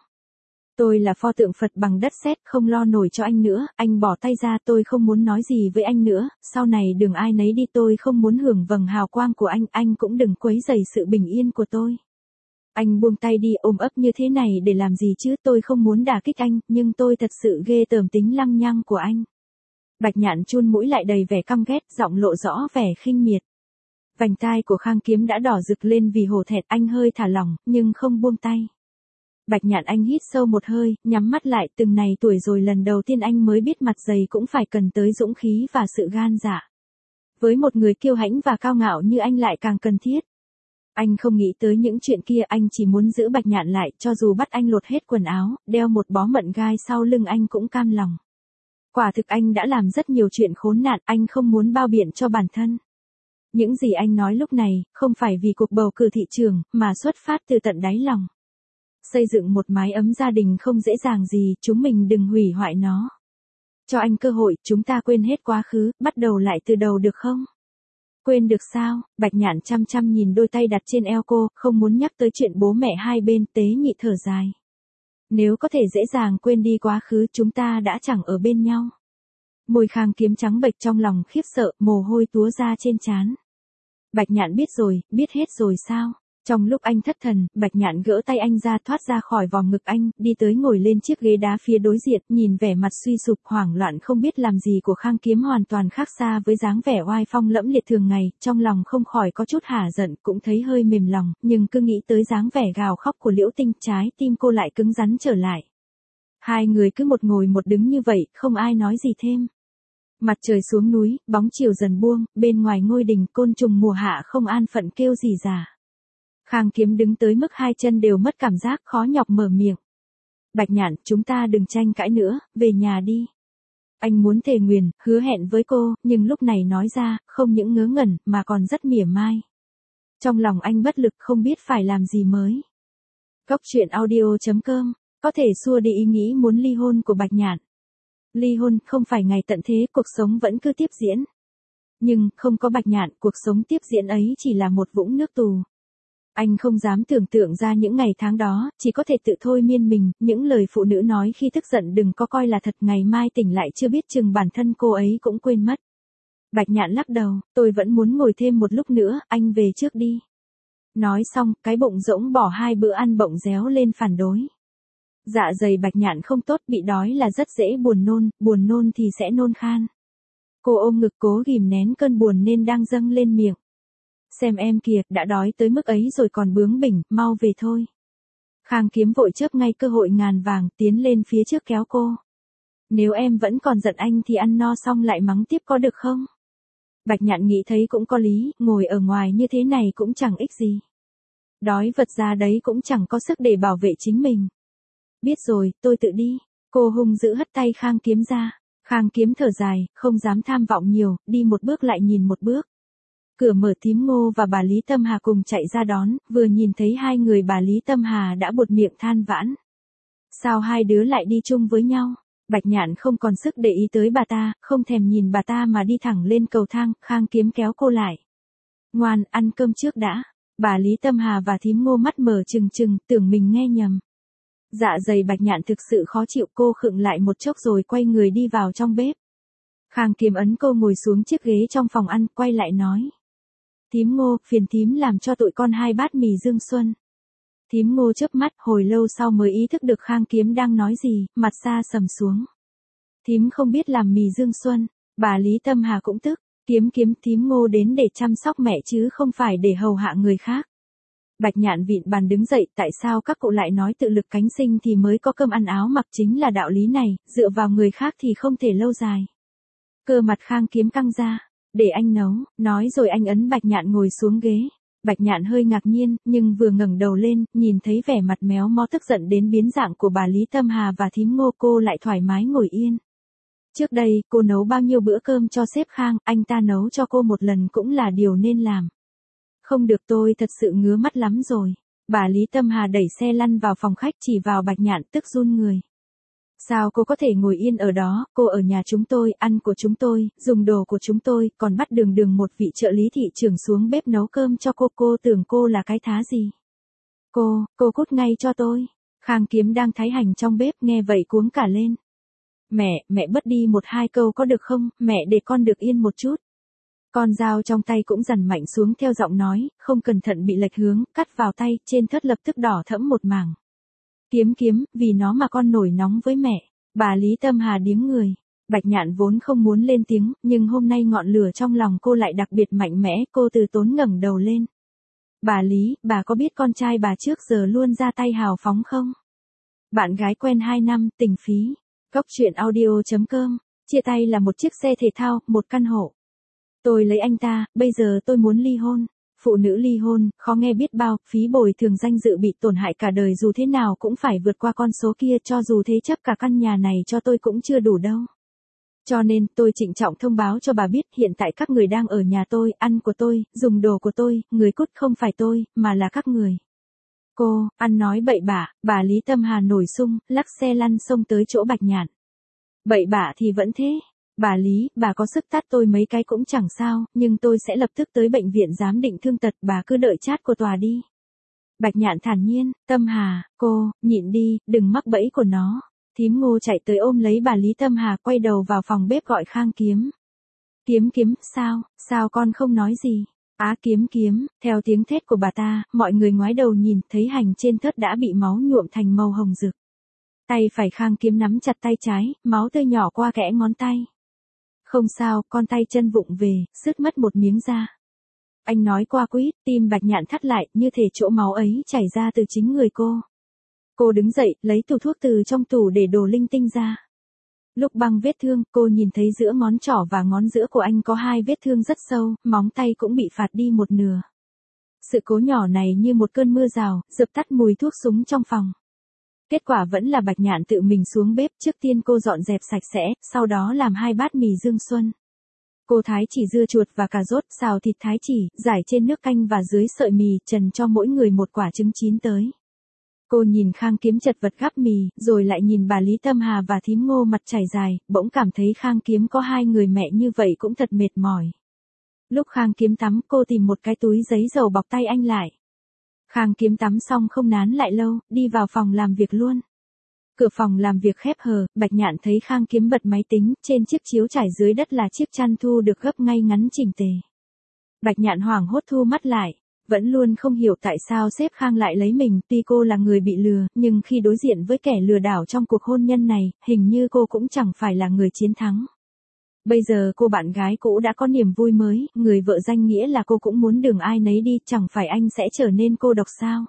Tôi là pho tượng Phật bằng đất sét, không lo nổi cho anh nữa, anh bỏ tay ra, tôi không muốn nói gì với anh nữa, sau này đường ai nấy đi, tôi không muốn hưởng vầng hào quang của anh cũng đừng quấy rầy sự bình yên của tôi. Anh buông tay đi, ôm ấp như thế này để làm gì chứ, tôi không muốn đả kích anh, nhưng tôi thật sự ghê tởm tính lăng nhăng của anh. Bạch Nhạn chun mũi lại đầy vẻ căm ghét, giọng lộ rõ vẻ khinh miệt. Vành tai của Khang Kiếm đã đỏ rực lên vì hổ thẹn, anh hơi thả lỏng, nhưng không buông tay. Bạch Nhạn, anh hít sâu một hơi, nhắm mắt lại, từng này tuổi rồi lần đầu tiên anh mới biết mặt dày cũng phải cần tới dũng khí và sự gan dạ. Với một người kiêu hãnh và cao ngạo như anh lại càng cần thiết. Anh không nghĩ tới những chuyện kia, anh chỉ muốn giữ Bạch Nhạn lại, cho dù bắt anh lột hết quần áo, đeo một bó mận gai sau lưng anh cũng cam lòng. Quả thực anh đã làm rất nhiều chuyện khốn nạn, anh không muốn bao biện cho bản thân. Những gì anh nói lúc này, không phải vì cuộc bầu cử thị trường, mà xuất phát từ tận đáy lòng. Xây dựng một mái ấm gia đình không dễ dàng gì, chúng mình đừng hủy hoại nó. Cho anh cơ hội, chúng ta quên hết quá khứ, bắt đầu lại từ đầu được không? Quên được sao? Bạch Nhạn chăm chăm nhìn đôi tay đặt trên eo cô, không muốn nhắc tới chuyện bố mẹ hai bên, tế nhị thở dài. Nếu có thể dễ dàng quên đi quá khứ, chúng ta đã chẳng ở bên nhau. Môi Khang Kiếm trắng bệch, trong lòng khiếp sợ, mồ hôi túa ra trên trán. Bạch Nhạn biết rồi, biết hết rồi sao? Trong lúc anh thất thần, Bạch Nhạn gỡ tay anh ra, thoát ra khỏi vòng ngực anh, đi tới ngồi lên chiếc ghế đá phía đối diện, nhìn vẻ mặt suy sụp hoảng loạn không biết làm gì của Khang Kiếm hoàn toàn khác xa với dáng vẻ oai phong lẫm liệt thường ngày, trong lòng không khỏi có chút hả giận, cũng thấy hơi mềm lòng, nhưng cứ nghĩ tới dáng vẻ gào khóc của Liễu Tinh, trái tim cô lại cứng rắn trở lại. Hai người cứ một ngồi một đứng như vậy, không ai nói gì thêm. Mặt trời xuống núi, bóng chiều dần buông, bên ngoài ngôi đình, côn trùng mùa hạ không an phận kêu rỉ rả. Khang Kiếm đứng tới mức hai chân đều mất cảm giác, khó nhọc mở miệng. Bạch Nhạn, chúng ta đừng tranh cãi nữa, về nhà đi. Anh muốn thề nguyền, hứa hẹn với cô, nhưng lúc này nói ra, không những ngớ ngẩn, mà còn rất mỉa mai. Trong lòng anh bất lực không biết phải làm gì mới. Cốc truyện audio.com, có thể xua đi ý nghĩ muốn ly hôn của Bạch Nhạn. Ly hôn không phải ngày tận thế, cuộc sống vẫn cứ tiếp diễn. Nhưng, không có Bạch Nhạn, cuộc sống tiếp diễn ấy chỉ là một vũng nước tù. Anh không dám tưởng tượng ra những ngày tháng đó, chỉ có thể tự thôi miên mình, những lời phụ nữ nói khi tức giận đừng có coi là thật, ngày mai tỉnh lại chưa biết chừng bản thân cô ấy cũng quên mất. Bạch Nhạn lắc đầu, tôi vẫn muốn ngồi thêm một lúc nữa, anh về trước đi. Nói xong, cái bụng rỗng bỏ hai bữa ăn bỗng réo lên phản đối. Dạ dày Bạch Nhạn không tốt, bị đói là rất dễ buồn nôn thì sẽ nôn khan. Cô ôm ngực cố ghìm nén cơn buồn nên đang dâng lên miệng. Xem em kìa, đã đói tới mức ấy rồi còn bướng bỉnh, mau về thôi. Khang Kiếm vội chớp ngay cơ hội ngàn vàng, tiến lên phía trước kéo cô. Nếu em vẫn còn giận anh thì ăn no xong lại mắng tiếp có được không? Bạch Nhạn nghĩ thấy cũng có lý, ngồi ở ngoài như thế này cũng chẳng ích gì. Đói vật ra đấy cũng chẳng có sức để bảo vệ chính mình. Biết rồi, tôi tự đi. Cô hung dữ hất tay Khang Kiếm ra. Khang Kiếm thở dài, không dám tham vọng nhiều, đi một bước lại nhìn một bước. Cửa mở, Thím Ngô và bà Lý Tâm Hà cùng chạy ra đón, vừa nhìn thấy hai người bà Lý Tâm Hà đã buột miệng than vãn. Sao hai đứa lại đi chung với nhau? Bạch Nhạn không còn sức để ý tới bà ta, không thèm nhìn bà ta mà đi thẳng lên cầu thang, Khang Kiếm kéo cô lại. Ngoan, ăn cơm trước đã. Bà Lý Tâm Hà và Thím Ngô mắt mở trừng trừng, tưởng mình nghe nhầm. Dạ dày Bạch Nhạn thực sự khó chịu, cô khựng lại một chốc rồi quay người đi vào trong bếp. Khang Kiếm ấn cô ngồi xuống chiếc ghế trong phòng ăn, quay lại nói. Thím Ngô, phiền thím làm cho tụi con 2 bát mì Dương Xuân. Thím Ngô chớp mắt, hồi lâu sau mới ý thức được Khang Kiếm đang nói gì, mặt xa sầm xuống. Thím không biết làm mì Dương Xuân. Bà Lý Tâm Hà cũng tức. Kiếm, Thím Ngô đến để chăm sóc mẹ chứ không phải để hầu hạ người khác. Bạch Nhạn vịn bàn đứng dậy, tại sao các cụ lại nói tự lực cánh sinh thì mới có cơm ăn áo mặc, chính là đạo lý này, dựa vào người khác thì không thể lâu dài. Cơ mặt Khang Kiếm căng ra. Để anh nấu, nói rồi anh ấn Bạch Nhạn ngồi xuống ghế. Bạch Nhạn hơi ngạc nhiên, nhưng vừa ngẩng đầu lên, nhìn thấy vẻ mặt méo mó tức giận đến biến dạng của bà Lý Tâm Hà và Thím Ngô, cô lại thoải mái ngồi yên. Trước đây, cô nấu bao nhiêu bữa cơm cho sếp Khang, anh ta nấu cho cô một lần cũng là điều nên làm. Không được, tôi thật sự ngứa mắt lắm rồi. Bà Lý Tâm Hà đẩy xe lăn vào phòng khách, chỉ vào Bạch Nhạn, tức run người. Sao cô có thể ngồi yên ở đó, cô ở nhà chúng tôi, ăn của chúng tôi, dùng đồ của chúng tôi, còn bắt đường một vị trợ lý thị trưởng xuống bếp nấu cơm cho cô tưởng cô là cái thá gì? Cô cút ngay cho tôi. Khang Kiếm đang thái hành trong bếp nghe vậy cuống cả lên. Mẹ bớt đi 1-2 câu có được không, mẹ để con được yên một chút. Con dao trong tay cũng dằn mạnh xuống theo giọng nói, không cẩn thận bị lệch hướng, cắt vào tay, trên thớt lập tức đỏ thẫm một mảng. Kiếm, vì nó mà con nổi nóng với mẹ. Bà Lý Tâm Hà điếng người. Bạch Nhạn vốn không muốn lên tiếng, nhưng hôm nay ngọn lửa trong lòng cô lại đặc biệt mạnh mẽ, cô từ tốn ngẩng đầu lên. Bà Lý, bà có biết con trai bà trước giờ luôn ra tay hào phóng không? Bạn gái quen 2 năm, tình phí. Góc truyện audio.com, chia tay là một chiếc xe thể thao, một căn hộ. Tôi lấy anh ta, bây giờ tôi muốn ly hôn. Phụ nữ ly hôn, khó nghe biết bao, phí bồi thường danh dự bị tổn hại cả đời dù thế nào cũng phải vượt qua con số kia, cho dù thế chấp cả căn nhà này cho tôi cũng chưa đủ đâu. Cho nên, tôi trịnh trọng thông báo cho bà biết hiện tại các người đang ở nhà tôi, ăn của tôi, dùng đồ của tôi, người cút không phải tôi, mà là các người. Cô, ăn nói bậy bạ, bà Lý Tâm Hà nổi sung, lắc xe lăn xông tới chỗ Bạch Nhạn. Bậy bạ thì vẫn thế. Bà Lý, bà có sức tát tôi mấy cái cũng chẳng sao, nhưng tôi sẽ lập tức tới bệnh viện giám định thương tật, bà cứ đợi chát của tòa đi. Bạch Nhạn thản nhiên, Tâm Hà, cô, nhịn đi, đừng mắc bẫy của nó. Thím Ngô chạy tới ôm lấy bà Lý Tâm Hà, quay đầu vào phòng bếp gọi Khang Kiếm. Kiếm, sao con không nói gì? Á Kiếm, theo tiếng thét của bà ta, mọi người ngoái đầu nhìn, thấy hành trên thớt đã bị máu nhuộm thành màu hồng rực. Tay phải Khang Kiếm nắm chặt tay trái, máu tươi nhỏ qua kẽ ngón tay. Không sao, con tay chân vụng về, sứt mất một miếng da. Anh nói qua quýt, tim Bạch Nhạn thắt lại, như thể chỗ máu ấy chảy ra từ chính người cô. Cô đứng dậy, lấy tủ thuốc từ trong tủ để đồ linh tinh ra. Lúc băng vết thương, cô nhìn thấy giữa ngón trỏ và ngón giữa của anh có 2 vết thương rất sâu, móng tay cũng bị phạt đi một nửa. Sự cố nhỏ này như một cơn mưa rào, dập tắt mùi thuốc súng trong phòng. Kết quả vẫn là Bạch Nhạn tự mình xuống bếp, trước tiên cô dọn dẹp sạch sẽ, sau đó làm 2 bát mì Dương Xuân. Cô thái chỉ dưa chuột và cà rốt, xào thịt thái chỉ, rải trên nước canh và dưới sợi mì, trần cho mỗi người một quả trứng chín tới. Cô nhìn Khang Kiếm chật vật gắp mì, rồi lại nhìn bà Lý Tâm Hà và Thím Ngô mặt chảy dài, bỗng cảm thấy Khang Kiếm có 2 người mẹ như vậy cũng thật mệt mỏi. Lúc Khang Kiếm tắm, cô tìm một cái túi giấy dầu bọc tay anh lại. Khang Kiếm tắm xong không nán lại lâu, đi vào phòng làm việc luôn. Cửa phòng làm việc khép hờ, Bạch Nhạn thấy Khang Kiếm bật máy tính, trên chiếc chiếu trải dưới đất là chiếc chăn thu được gấp ngay ngắn chỉnh tề. Bạch Nhạn hoảng hốt thu mắt lại, vẫn luôn không hiểu tại sao sếp Khang lại lấy mình, tuy cô là người bị lừa, nhưng khi đối diện với kẻ lừa đảo trong cuộc hôn nhân này, hình như cô cũng chẳng phải là người chiến thắng. Bây giờ cô bạn gái cũ đã có niềm vui mới, người vợ danh nghĩa là cô cũng muốn đường ai nấy đi, chẳng phải anh sẽ trở nên cô độc sao?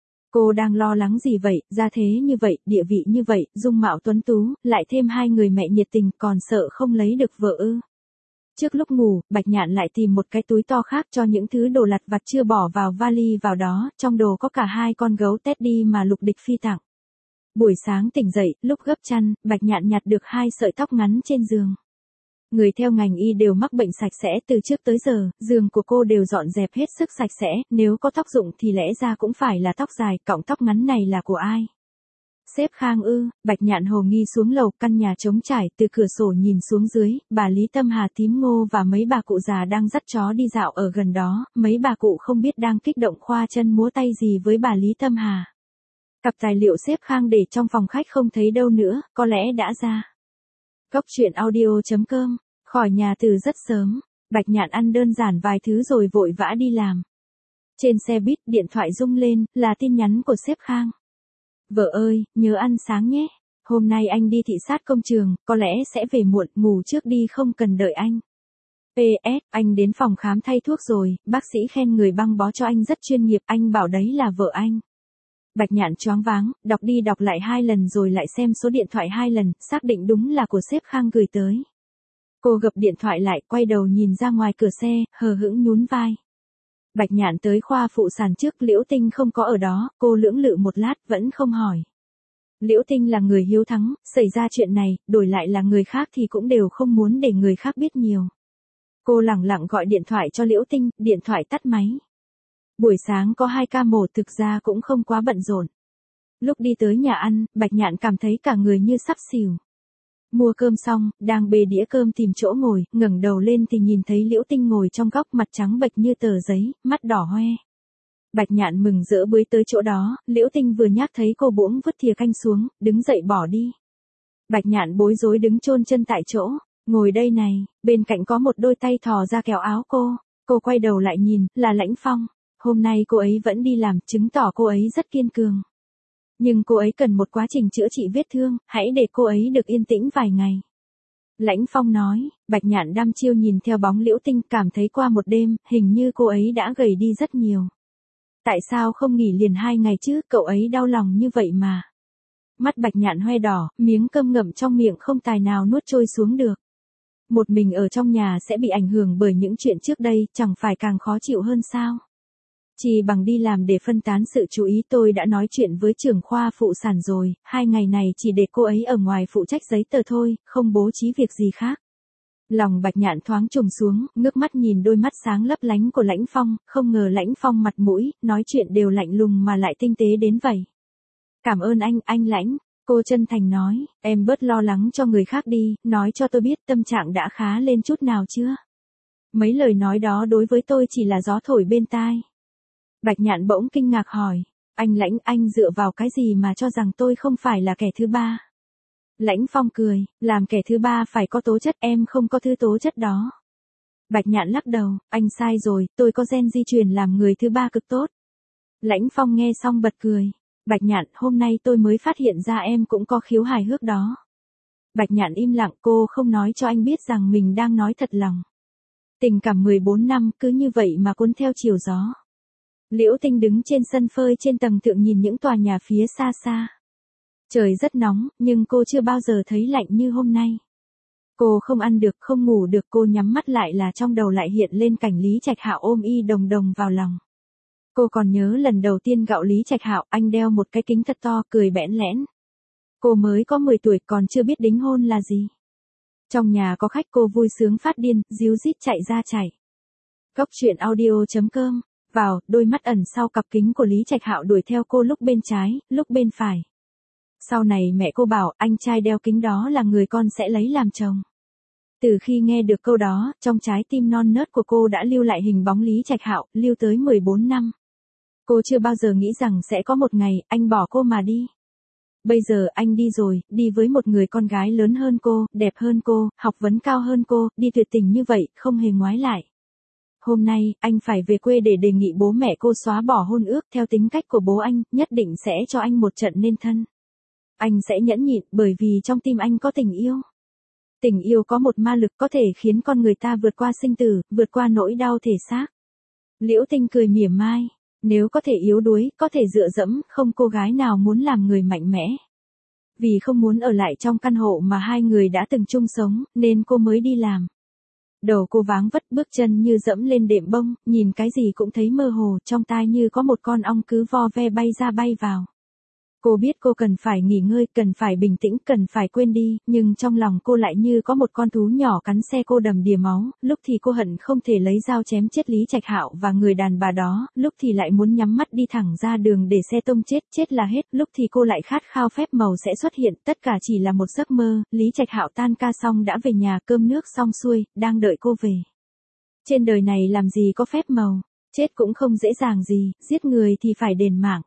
Cô đang lo lắng gì vậy, gia thế như vậy, địa vị như vậy, dung mạo tuấn tú, lại thêm hai người mẹ nhiệt tình, còn sợ không lấy được vợ ư? Trước lúc ngủ, Bạch Nhạn lại tìm một cái túi to khác cho những thứ đồ lặt vặt chưa bỏ vào vali vào đó, trong đồ có cả hai con gấu Teddy mà Lục Địch Phi tặng. Buổi sáng tỉnh dậy, lúc gấp chăn, Bạch Nhạn nhặt được hai sợi tóc ngắn trên giường. Người theo ngành y đều mắc bệnh sạch sẽ từ trước tới giờ, giường của cô đều dọn dẹp hết sức sạch sẽ, nếu có tóc rụng thì lẽ ra cũng phải là tóc dài, cọng tóc ngắn này là của ai? Sếp Khang ư? Bạch Nhạn hồ nghi xuống lầu, căn nhà trống trải, từ cửa sổ nhìn xuống dưới, bà Lý Tâm Hà, Tím Ngô và mấy bà cụ già đang dắt chó đi dạo ở gần đó, mấy bà cụ không biết đang kích động khoa chân múa tay gì với bà Lý Tâm Hà. Cặp tài liệu sếp Khang để trong phòng khách không thấy đâu nữa, có lẽ đã ra. Góc truyện audio.com, khỏi nhà từ rất sớm, Bạch Nhạn ăn đơn giản vài thứ rồi vội vã đi làm. Trên xe buýt, điện thoại rung lên, là tin nhắn của sếp Khang. Vợ ơi, nhớ ăn sáng nhé. Hôm nay anh đi thị sát công trường, có lẽ sẽ về muộn, ngủ trước đi không cần đợi anh. PS, anh đến phòng khám thay thuốc rồi, bác sĩ khen người băng bó cho anh rất chuyên nghiệp, anh bảo đấy là vợ anh. Bạch Nhạn choáng váng, đọc đi đọc lại 2 lần rồi lại xem số điện thoại 2 lần, xác định đúng là của sếp Khang gửi tới. Cô gập điện thoại lại, quay đầu nhìn ra ngoài cửa xe, hờ hững nhún vai. Bạch Nhạn tới khoa phụ sản trước, Liễu Tinh không có ở đó, cô lưỡng lự một lát, vẫn không hỏi. Liễu Tinh là người hiếu thắng, xảy ra chuyện này, đổi lại là người khác thì cũng đều không muốn để người khác biết nhiều. Cô lẳng lặng gọi điện thoại cho Liễu Tinh, điện thoại tắt máy. Buổi sáng có 2 ca mổ, thực ra cũng không quá bận rộn. Lúc đi tới nhà ăn, Bạch Nhạn cảm thấy cả người như sắp xỉu. Mua cơm xong, đang bê đĩa cơm tìm chỗ ngồi, ngẩng đầu lên thì nhìn thấy Liễu Tinh ngồi trong góc, mặt trắng bệch như tờ giấy, mắt đỏ hoe. Bạch Nhạn mừng rỡ bới tới chỗ đó, Liễu Tinh vừa nhắc thấy cô buỗng vứt thìa canh xuống, đứng dậy bỏ đi. Bạch Nhạn bối rối đứng chôn chân tại chỗ, ngồi đây này, bên cạnh có một đôi tay thò ra kéo áo cô quay đầu lại nhìn, là Lãnh Phong. Hôm nay cô ấy vẫn đi làm, chứng tỏ cô ấy rất kiên cường. Nhưng cô ấy cần một quá trình chữa trị vết thương, hãy để cô ấy được yên tĩnh vài ngày. Lãnh Phong nói. Bạch Nhạn đăm chiêu nhìn theo bóng Liễu Tinh, cảm thấy qua một đêm, hình như cô ấy đã gầy đi rất nhiều. Tại sao không nghỉ liền 2 ngày chứ, cậu ấy đau lòng như vậy mà. Mắt Bạch Nhạn hoe đỏ, miếng cơm ngậm trong miệng không tài nào nuốt trôi xuống được. Một mình ở trong nhà sẽ bị ảnh hưởng bởi những chuyện trước đây, chẳng phải càng khó chịu hơn sao? Chỉ bằng đi làm để phân tán sự chú ý, tôi đã nói chuyện với trưởng khoa phụ sản rồi, 2 ngày này chỉ để cô ấy ở ngoài phụ trách giấy tờ thôi, không bố trí việc gì khác. Lòng Bạch Nhạn thoáng trùng xuống, ngước mắt nhìn đôi mắt sáng lấp lánh của Lãnh Phong, không ngờ Lãnh Phong mặt mũi, nói chuyện đều lạnh lùng mà lại tinh tế đến vậy. Cảm ơn anh Lãnh, cô chân thành nói, em bớt lo lắng cho người khác đi, nói cho tôi biết tâm trạng đã khá lên chút nào chưa. Mấy lời nói đó đối với tôi chỉ là gió thổi bên tai. Bạch Nhạn bỗng kinh ngạc hỏi, anh Lãnh, anh dựa vào cái gì mà cho rằng tôi không phải là kẻ thứ ba? Lãnh Phong cười, làm kẻ thứ ba phải có tố chất, em không có thứ tố chất đó. Bạch Nhạn lắc đầu, anh sai rồi, tôi có gen di truyền làm người thứ ba cực tốt. Lãnh Phong nghe xong bật cười, Bạch Nhạn, hôm nay tôi mới phát hiện ra em cũng có khiếu hài hước đó. Bạch Nhạn im lặng, cô không nói cho anh biết rằng mình đang nói thật lòng. Tình cảm 14 năm cứ như vậy mà cuốn theo chiều gió. Liễu Tinh đứng trên sân phơi trên tầng thượng nhìn những tòa nhà phía xa xa. Trời rất nóng, nhưng cô chưa bao giờ thấy lạnh như hôm nay. Cô không ăn được, không ngủ được, cô nhắm mắt lại là trong đầu lại hiện lên cảnh Lý Trạch Hạo ôm Y Đồng Đồng vào lòng. Cô còn nhớ lần đầu tiên gạo Lý Trạch Hạo, anh đeo một cái kính thật to, cười bẽn lẽn. Cô mới có 10 tuổi còn chưa biết đính hôn là gì. Trong nhà có khách, cô vui sướng phát điên, ríu rít chạy ra chạy. Góc truyện audio.com. Vào, đôi mắt ẩn sau cặp kính của Lý Trạch Hạo đuổi theo cô lúc bên trái, lúc bên phải. Sau này mẹ cô bảo anh trai đeo kính đó là người con sẽ lấy làm chồng. Từ khi nghe được câu đó, trong trái tim non nớt của cô đã lưu lại hình bóng Lý Trạch Hạo, lưu tới 14 năm. Cô chưa bao giờ nghĩ rằng sẽ có một ngày, anh bỏ cô mà đi. Bây giờ anh đi rồi, đi với một người con gái lớn hơn cô, đẹp hơn cô, học vấn cao hơn cô, đi tuyệt tình như vậy, không hề ngoái lại. Hôm nay, anh phải về quê để đề nghị bố mẹ cô xóa bỏ hôn ước, theo tính cách của bố anh, nhất định sẽ cho anh một trận nên thân. Anh sẽ nhẫn nhịn, bởi vì trong tim anh có tình yêu. Tình yêu có một ma lực có thể khiến con người ta vượt qua sinh tử, vượt qua nỗi đau thể xác. Liễu Tinh cười mỉa mai. Nếu có thể yếu đuối, có thể dựa dẫm, không cô gái nào muốn làm người mạnh mẽ. Vì không muốn ở lại trong căn hộ mà hai người đã từng chung sống, nên cô mới đi làm. Đầu cô váng vất, bước chân như dẫm lên đệm bông, nhìn cái gì cũng thấy mơ hồ, trong tai như có một con ong cứ vo ve bay ra bay vào. Cô biết cô cần phải nghỉ ngơi, cần phải bình tĩnh, cần phải quên đi, nhưng trong lòng cô lại như có một con thú nhỏ cắn xe cô đầm đìa máu, lúc thì cô hận không thể lấy dao chém chết Lý Trạch Hạo và người đàn bà đó, lúc thì lại muốn nhắm mắt đi thẳng ra đường để xe tông chết, chết là hết, lúc thì cô lại khát khao phép màu sẽ xuất hiện, tất cả chỉ là một giấc mơ. Lý Trạch Hạo tan ca xong đã về nhà, cơm nước xong xuôi, đang đợi cô về. Trên đời này làm gì có phép màu, chết cũng không dễ dàng gì, giết người thì phải đền mạng.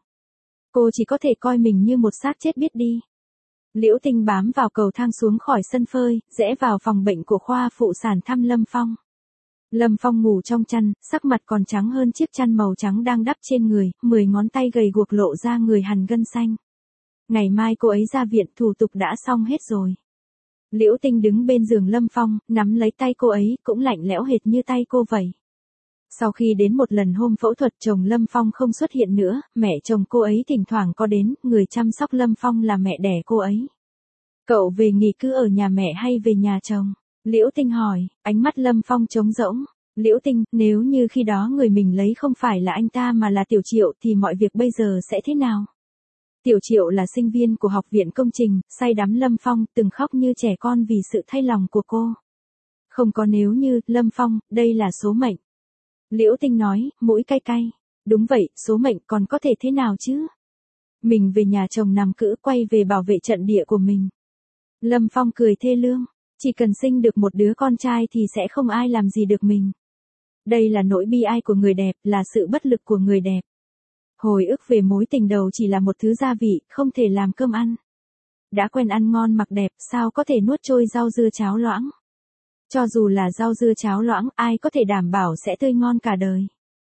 Cô chỉ có thể coi mình như một xác chết biết đi. Liễu Tinh bám vào cầu thang xuống khỏi sân phơi, rẽ vào phòng bệnh của khoa phụ sản thăm Lâm Phong. Lâm Phong ngủ trong chăn, sắc mặt còn trắng hơn chiếc chăn màu trắng đang đắp trên người, 10 ngón tay gầy guộc lộ ra người hằn gân xanh. Ngày mai cô ấy ra viện, thủ tục đã xong hết rồi. Liễu Tinh đứng bên giường Lâm Phong, nắm lấy tay cô ấy, cũng lạnh lẽo hệt như tay cô vậy. Sau khi đến một lần hôm phẫu thuật, chồng Lâm Phong không xuất hiện nữa, mẹ chồng cô ấy thỉnh thoảng có đến, người chăm sóc Lâm Phong là mẹ đẻ cô ấy. Cậu về nghỉ cư ở nhà mẹ hay về nhà chồng? Liễu Tinh hỏi, ánh mắt Lâm Phong trống rỗng. Liễu Tinh, nếu như khi đó người mình lấy không phải là anh ta mà là Tiểu Triệu thì mọi việc bây giờ sẽ thế nào? Tiểu Triệu là sinh viên của học viện công trình, say đắm Lâm Phong, từng khóc như trẻ con vì sự thay lòng của cô. Không có nếu như, Lâm Phong, đây là số mệnh. Liễu Tinh nói, mũi cay cay. Đúng vậy, số mệnh còn có thể thế nào chứ? Mình về nhà chồng nằm cữ, quay về bảo vệ trận địa của mình. Lâm Phong cười thê lương. Chỉ cần sinh được một đứa con trai thì sẽ không ai làm gì được mình. Đây là nỗi bi ai của người đẹp, là sự bất lực của người đẹp. Hồi ức về mối tình đầu chỉ là một thứ gia vị, không thể làm cơm ăn. Đã quen ăn ngon mặc đẹp, sao có thể nuốt trôi rau dưa cháo loãng? Cho dù là rau dưa cháo loãng, ai có thể đảm bảo sẽ tươi ngon cả đời.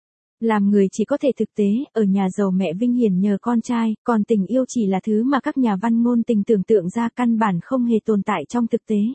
Làm người chỉ có thể thực tế, ở nhà giàu mẹ vinh hiển nhờ con trai, còn tình yêu chỉ là thứ mà các nhà văn ngôn tình tưởng tượng ra, căn bản không hề tồn tại trong thực tế.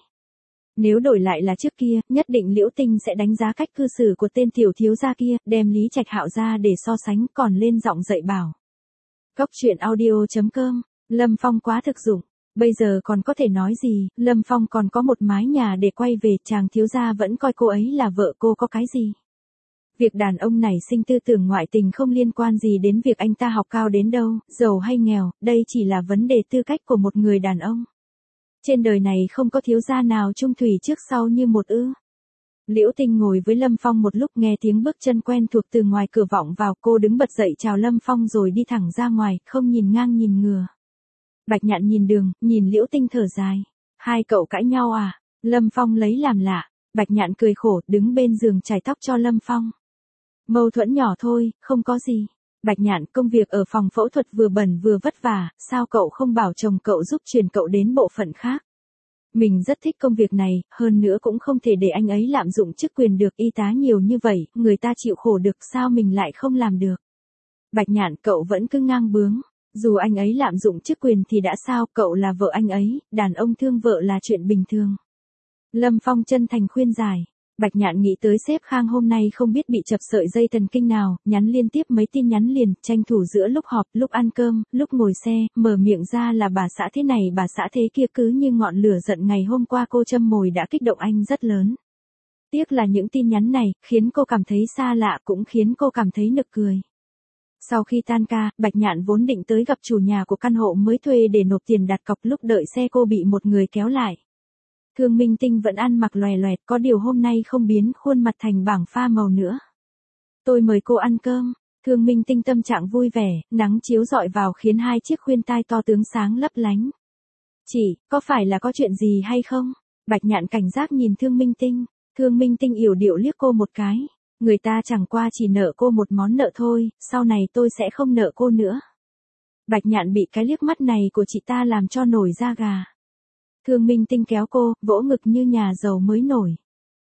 Nếu đổi lại là trước kia, nhất định Liễu Tinh sẽ đánh giá cách cư xử của tên tiểu thiếu gia kia, đem Lý Trạch Hạo ra để so sánh, còn lên giọng dạy bảo. Cốc truyện audio.com, Lâm Phong quá thực dụng. Bây giờ còn có thể nói gì, Lâm Phong còn có một mái nhà để quay về, chàng thiếu gia vẫn coi cô ấy là vợ cô có cái gì. Việc đàn ông này sinh tư tưởng ngoại tình không liên quan gì đến việc anh ta học cao đến đâu, giàu hay nghèo, đây chỉ là vấn đề tư cách của một người đàn ông. Trên đời này không có thiếu gia nào chung thủy trước sau như một ư. Liễu Tinh ngồi với Lâm Phong một lúc, nghe tiếng bước chân quen thuộc từ ngoài cửa vọng vào, cô đứng bật dậy chào Lâm Phong rồi đi thẳng ra ngoài, không nhìn ngang nhìn ngừa. Bạch Nhạn nhìn đường, nhìn Liễu Tinh thở dài. Hai cậu cãi nhau à? Lâm Phong lấy làm lạ. Bạch Nhạn cười khổ, đứng bên giường chải tóc cho Lâm Phong. Mâu thuẫn nhỏ thôi, không có gì. Bạch Nhạn, công việc ở phòng phẫu thuật vừa bẩn vừa vất vả, sao cậu không bảo chồng cậu giúp chuyển cậu đến bộ phận khác? Mình rất thích công việc này, hơn nữa cũng không thể để anh ấy lạm dụng chức quyền được, y tá nhiều như vậy, người ta chịu khổ được, sao mình lại không làm được? Bạch Nhạn, cậu vẫn cứ ngang bướng. Dù anh ấy lạm dụng chức quyền thì đã sao, cậu là vợ anh ấy, đàn ông thương vợ là chuyện bình thường. Lâm Phong chân thành khuyên giải. Bạch Nhạn nghĩ tới sếp Khang hôm nay không biết bị chập sợi dây thần kinh nào, nhắn liên tiếp mấy tin nhắn liền, tranh thủ giữa lúc họp, lúc ăn cơm, lúc ngồi xe, mở miệng ra là bà xã thế này bà xã thế kia, cứ như ngọn lửa giận ngày hôm qua cô châm mồi đã kích động anh rất lớn. Tiếc là những tin nhắn này, khiến cô cảm thấy xa lạ, cũng khiến cô cảm thấy nực cười. Sau khi tan ca, Bạch Nhạn vốn định tới gặp chủ nhà của căn hộ mới thuê để nộp tiền đặt cọc, lúc đợi xe cô bị một người kéo lại. Thương Minh Tinh vẫn ăn mặc lòe loẹt, có điều hôm nay không biến khuôn mặt thành bảng pha màu nữa. Tôi mời cô ăn cơm. Thương Minh Tinh tâm trạng vui vẻ, nắng chiếu rọi vào khiến hai chiếc khuyên tai to tướng sáng lấp lánh. Chị, có phải là có chuyện gì hay không? Bạch Nhạn cảnh giác nhìn Thương Minh Tinh. Thương Minh Tinh yểu điệu liếc cô một cái. Người ta chẳng qua chỉ nợ cô một món nợ thôi, sau này tôi sẽ không nợ cô nữa. Bạch Nhạn bị cái liếc mắt này của chị ta làm cho nổi da gà. Thương Minh Tinh kéo cô, vỗ ngực như nhà giàu mới nổi.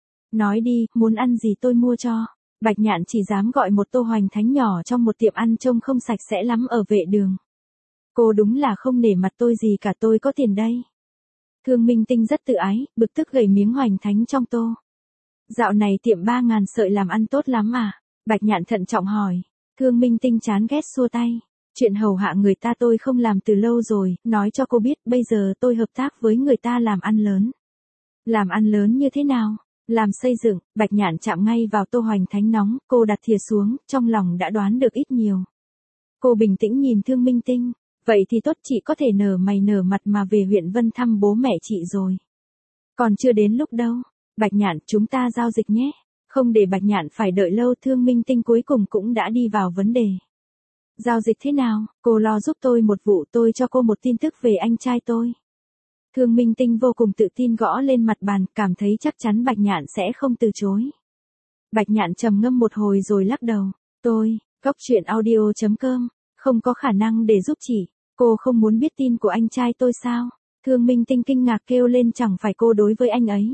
Nói đi, muốn ăn gì tôi mua cho. Bạch Nhạn chỉ dám gọi một tô hoành thánh nhỏ trong một tiệm ăn trông không sạch sẽ lắm ở vệ đường. Cô đúng là không nể mặt tôi gì cả, tôi có tiền đây. Thương Minh Tinh rất tự ái, bực tức gầy miếng hoành thánh trong tô. Dạo này tiệm 3.000 sợi làm ăn tốt lắm à? Bạch Nhạn thận trọng hỏi. Thương Minh Tinh chán ghét xua tay. Chuyện hầu hạ người ta tôi không làm từ lâu rồi, nói cho cô biết bây giờ tôi hợp tác với người ta làm ăn lớn. Làm ăn lớn như thế nào? Làm xây dựng. Bạch Nhạn chạm ngay vào tô hoành thánh nóng, cô đặt thìa xuống, trong lòng đã đoán được ít nhiều. Cô bình tĩnh nhìn Thương Minh Tinh. Vậy thì tốt, chị có thể nở mày nở mặt mà về huyện Vân thăm bố mẹ chị rồi. Còn chưa đến lúc đâu. Bạch Nhạn, chúng ta giao dịch nhé. Không để Bạch Nhạn phải đợi lâu, Thương Minh Tinh cuối cùng cũng đã đi vào vấn đề. Giao dịch thế nào? Cô lo giúp tôi một vụ, tôi cho cô một tin tức về anh trai tôi. Thương Minh Tinh vô cùng tự tin gõ lên mặt bàn, cảm thấy chắc chắn Bạch Nhạn sẽ không từ chối. Bạch Nhạn trầm ngâm một hồi rồi lắc đầu. Góc truyện audio.com, không có khả năng để giúp chị. Cô không muốn biết tin của anh trai tôi sao? Thương Minh Tinh kinh ngạc kêu lên, chẳng phải cô đối với anh ấy.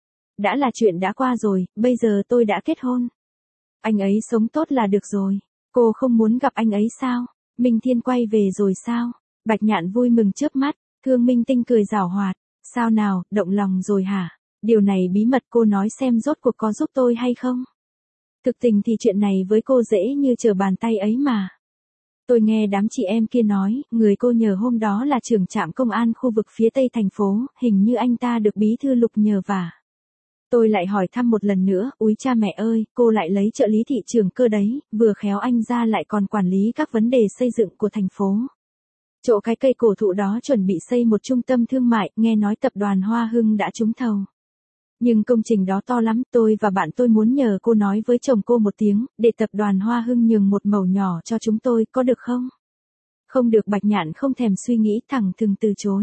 Đã là chuyện đã qua rồi, bây giờ tôi đã kết hôn. Anh ấy sống tốt là được rồi. Cô không muốn gặp anh ấy sao? Minh Thiên quay về rồi sao? Bạch Nhạn vui mừng chớp mắt. Thương Minh Tinh cười giảo hoạt. Sao nào, động lòng rồi hả? Điều này bí mật, cô nói xem rốt cuộc có giúp tôi hay không? Thực tình thì chuyện này với cô dễ như trở bàn tay ấy mà. Tôi nghe đám chị em kia nói, người cô nhờ hôm đó là trưởng trạm công an khu vực phía tây thành phố, hình như anh ta được bí thư Lục nhờ vả. Tôi lại hỏi thăm một lần nữa, úi cha mẹ ơi, cô lại lấy trợ lý thị trường cơ đấy, vừa khéo anh ra lại còn quản lý các vấn đề xây dựng của thành phố. Chỗ cái cây cổ thụ đó chuẩn bị xây một trung tâm thương mại, nghe nói tập đoàn Hoa Hưng đã trúng thầu. Nhưng công trình đó to lắm, tôi và bạn tôi muốn nhờ cô nói với chồng cô một tiếng, để tập đoàn Hoa Hưng nhường một mẩu nhỏ cho chúng tôi, có được không? Không được. Bạch Nhạn không thèm suy nghĩ, thẳng thừng từ chối.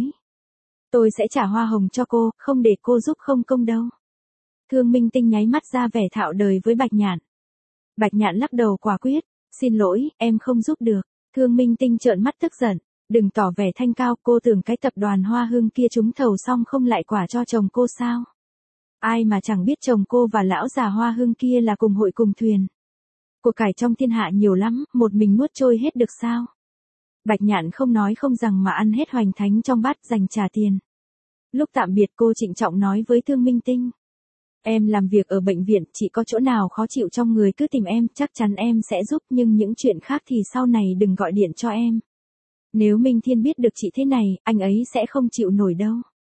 Tôi sẽ trả hoa hồng cho cô, không để cô giúp không công đâu. Thương Minh Tinh nháy mắt ra vẻ thạo đời với Bạch Nhạn. Bạch Nhạn lắc đầu quả quyết, xin lỗi, em không giúp được. Thương Minh Tinh trợn mắt tức giận, đừng tỏ vẻ thanh cao, cô tưởng cái tập đoàn Hoa Hưng kia trúng thầu xong không lại quả cho chồng cô sao? Ai mà chẳng biết chồng cô và lão già Hoa Hưng kia là cùng hội cùng thuyền. Của cải trong thiên hạ nhiều lắm, một mình nuốt trôi hết được sao? Bạch Nhạn không nói không rằng mà ăn hết hoành thánh trong bát dành trả tiền. Lúc tạm biệt cô trịnh trọng nói với Thương Minh Tinh. Em làm việc ở bệnh viện, chị có chỗ nào khó chịu trong người cứ tìm em, chắc chắn em sẽ giúp, nhưng những chuyện khác thì sau này đừng gọi điện cho em. Nếu Minh Thiên biết được chị thế này, anh ấy sẽ không chịu nổi đâu.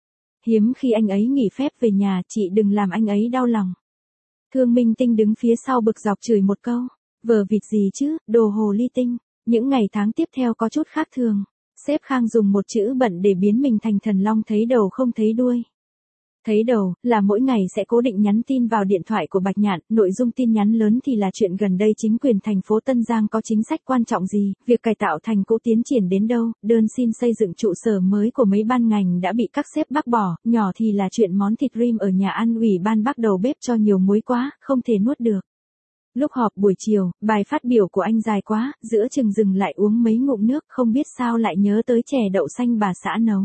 Hiếm khi anh ấy nghỉ phép về nhà, chị đừng làm anh ấy đau lòng. Thương Minh Tinh đứng phía sau bực dọc chửi một câu. Vờ vịt gì chứ, đồ hồ ly tinh. Những ngày tháng tiếp theo có chút khác thường. Sếp Khang dùng một chữ bận để biến mình thành thần long thấy đầu không thấy đuôi. Thấy đầu, là mỗi ngày sẽ cố định nhắn tin vào điện thoại của Bạch Nhạn, nội dung tin nhắn lớn thì là chuyện gần đây chính quyền thành phố Tân Giang có chính sách quan trọng gì, việc cải tạo thành cũ tiến triển đến đâu, đơn xin xây dựng trụ sở mới của mấy ban ngành đã bị các sếp bác bỏ, nhỏ thì là chuyện món thịt rim ở nhà ăn ủy ban bác đầu bếp cho nhiều muối quá, không thể nuốt được. Lúc họp buổi chiều, bài phát biểu của anh dài quá, giữa chừng dừng lại uống mấy ngụm nước, không biết sao lại nhớ tới chè đậu xanh bà xã nấu.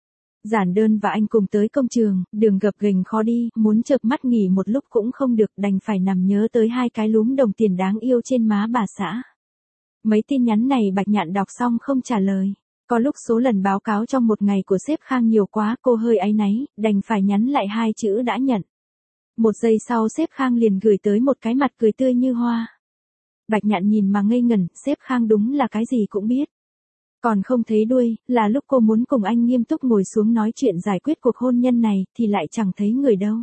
Giản Đơn và anh cùng tới công trường, đường gập ghềnh khó đi, muốn chợp mắt nghỉ một lúc cũng không được, đành phải nằm nhớ tới hai cái lúm đồng tiền đáng yêu trên má bà xã. Mấy tin nhắn này Bạch Nhạn đọc xong không trả lời. Có lúc số lần báo cáo trong một ngày của sếp Khang nhiều quá, cô hơi áy náy, đành phải nhắn lại hai chữ đã nhận. Một giây sau sếp Khang liền gửi tới một cái mặt cười tươi như hoa. Bạch Nhạn nhìn mà ngây ngẩn, sếp Khang đúng là cái gì cũng biết. Còn không thấy đuôi, là lúc cô muốn cùng anh nghiêm túc ngồi xuống nói chuyện giải quyết cuộc hôn nhân này, thì lại chẳng thấy người đâu.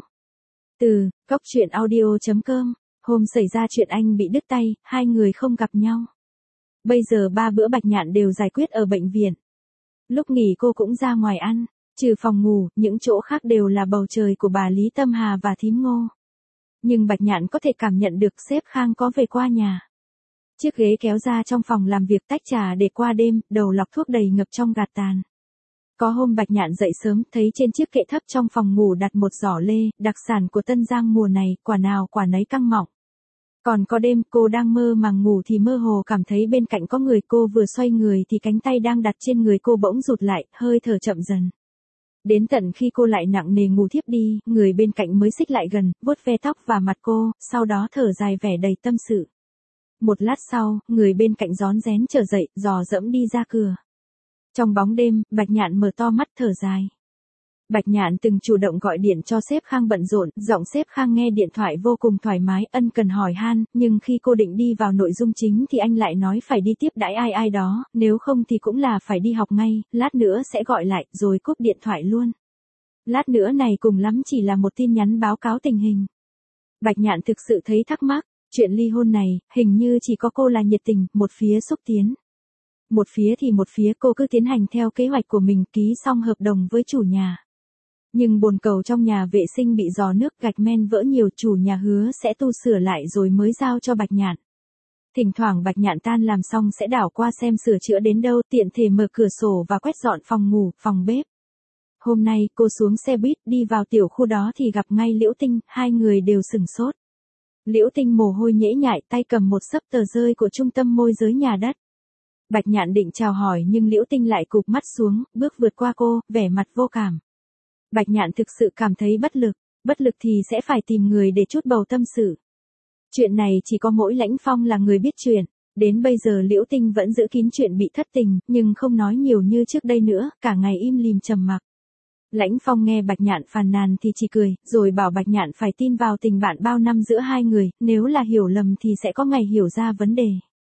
Góc truyện audio.com, hôm xảy ra chuyện anh bị đứt tay, hai người không gặp nhau. Bây giờ 3 bữa Bạch Nhạn đều giải quyết ở bệnh viện. Lúc nghỉ cô cũng ra ngoài ăn, trừ phòng ngủ, những chỗ khác đều là bầu trời của bà Lý Tâm Hà và thím Ngô. Nhưng Bạch Nhạn có thể cảm nhận được sếp Khang có về qua nhà. Chiếc ghế kéo ra trong phòng làm việc, tách trà để qua đêm, đầu lọc thuốc đầy ngập trong gạt tàn. Có hôm Bạch Nhạn dậy sớm, thấy trên chiếc kệ thấp trong phòng ngủ đặt một giỏ lê, đặc sản của Tân Giang mùa này, quả nào quả nấy căng mọng. Còn có đêm, cô đang mơ màng ngủ thì mơ hồ cảm thấy bên cạnh có người, cô vừa xoay người thì cánh tay đang đặt trên người cô bỗng rụt lại, hơi thở chậm dần. Đến tận khi cô lại nặng nề ngủ thiếp đi, người bên cạnh mới xích lại gần, vuốt ve tóc và mặt cô, sau đó thở dài vẻ đầy tâm sự. Một lát sau, người bên cạnh rón rén trở dậy, dò dẫm đi ra cửa. Trong bóng đêm, Bạch Nhạn mở to mắt thở dài. Bạch Nhạn từng chủ động gọi điện cho sếp Khang bận rộn, giọng sếp Khang nghe điện thoại vô cùng thoải mái, ân cần hỏi han, nhưng khi cô định đi vào nội dung chính thì anh lại nói phải đi tiếp đãi ai ai đó, nếu không thì cũng là phải đi học ngay, lát nữa sẽ gọi lại, rồi cúp điện thoại luôn. Lát nữa này cùng lắm chỉ là một tin nhắn báo cáo tình hình. Bạch Nhạn thực sự thấy thắc mắc, chuyện ly hôn này, hình như chỉ có cô là nhiệt tình, một phía xúc tiến. Một phía thì một phía cô cứ tiến hành theo kế hoạch của mình, ký xong hợp đồng với chủ nhà. Nhưng bồn cầu trong nhà vệ sinh bị rò nước gạch men vỡ nhiều, chủ nhà hứa sẽ tu sửa lại rồi mới giao cho Bạch Nhạn. Thỉnh thoảng Bạch Nhạn tan làm xong sẽ đảo qua xem sửa chữa đến đâu, tiện thể mở cửa sổ và quét dọn phòng ngủ, phòng bếp. Hôm nay cô xuống xe buýt đi vào tiểu khu đó thì gặp ngay Liễu Tinh, hai người đều sửng sốt. Liễu Tinh mồ hôi nhễ nhại, tay cầm một xấp tờ rơi của trung tâm môi giới nhà đất. Bạch Nhạn định chào hỏi nhưng Liễu Tinh lại cụp mắt xuống, bước vượt qua cô, vẻ mặt vô cảm. Bạch Nhạn thực sự cảm thấy bất lực thì sẽ phải tìm người để trút bầu tâm sự. Chuyện này chỉ có mỗi Lãnh Phong là người biết chuyện, đến bây giờ Liễu Tinh vẫn giữ kín chuyện bị thất tình, nhưng không nói nhiều như trước đây nữa, cả ngày im lìm trầm mặc. Lãnh Phong nghe Bạch Nhạn phàn nàn thì chỉ cười, rồi bảo Bạch Nhạn phải tin vào tình bạn bao năm giữa hai người, nếu là hiểu lầm thì sẽ có ngày hiểu ra vấn đề.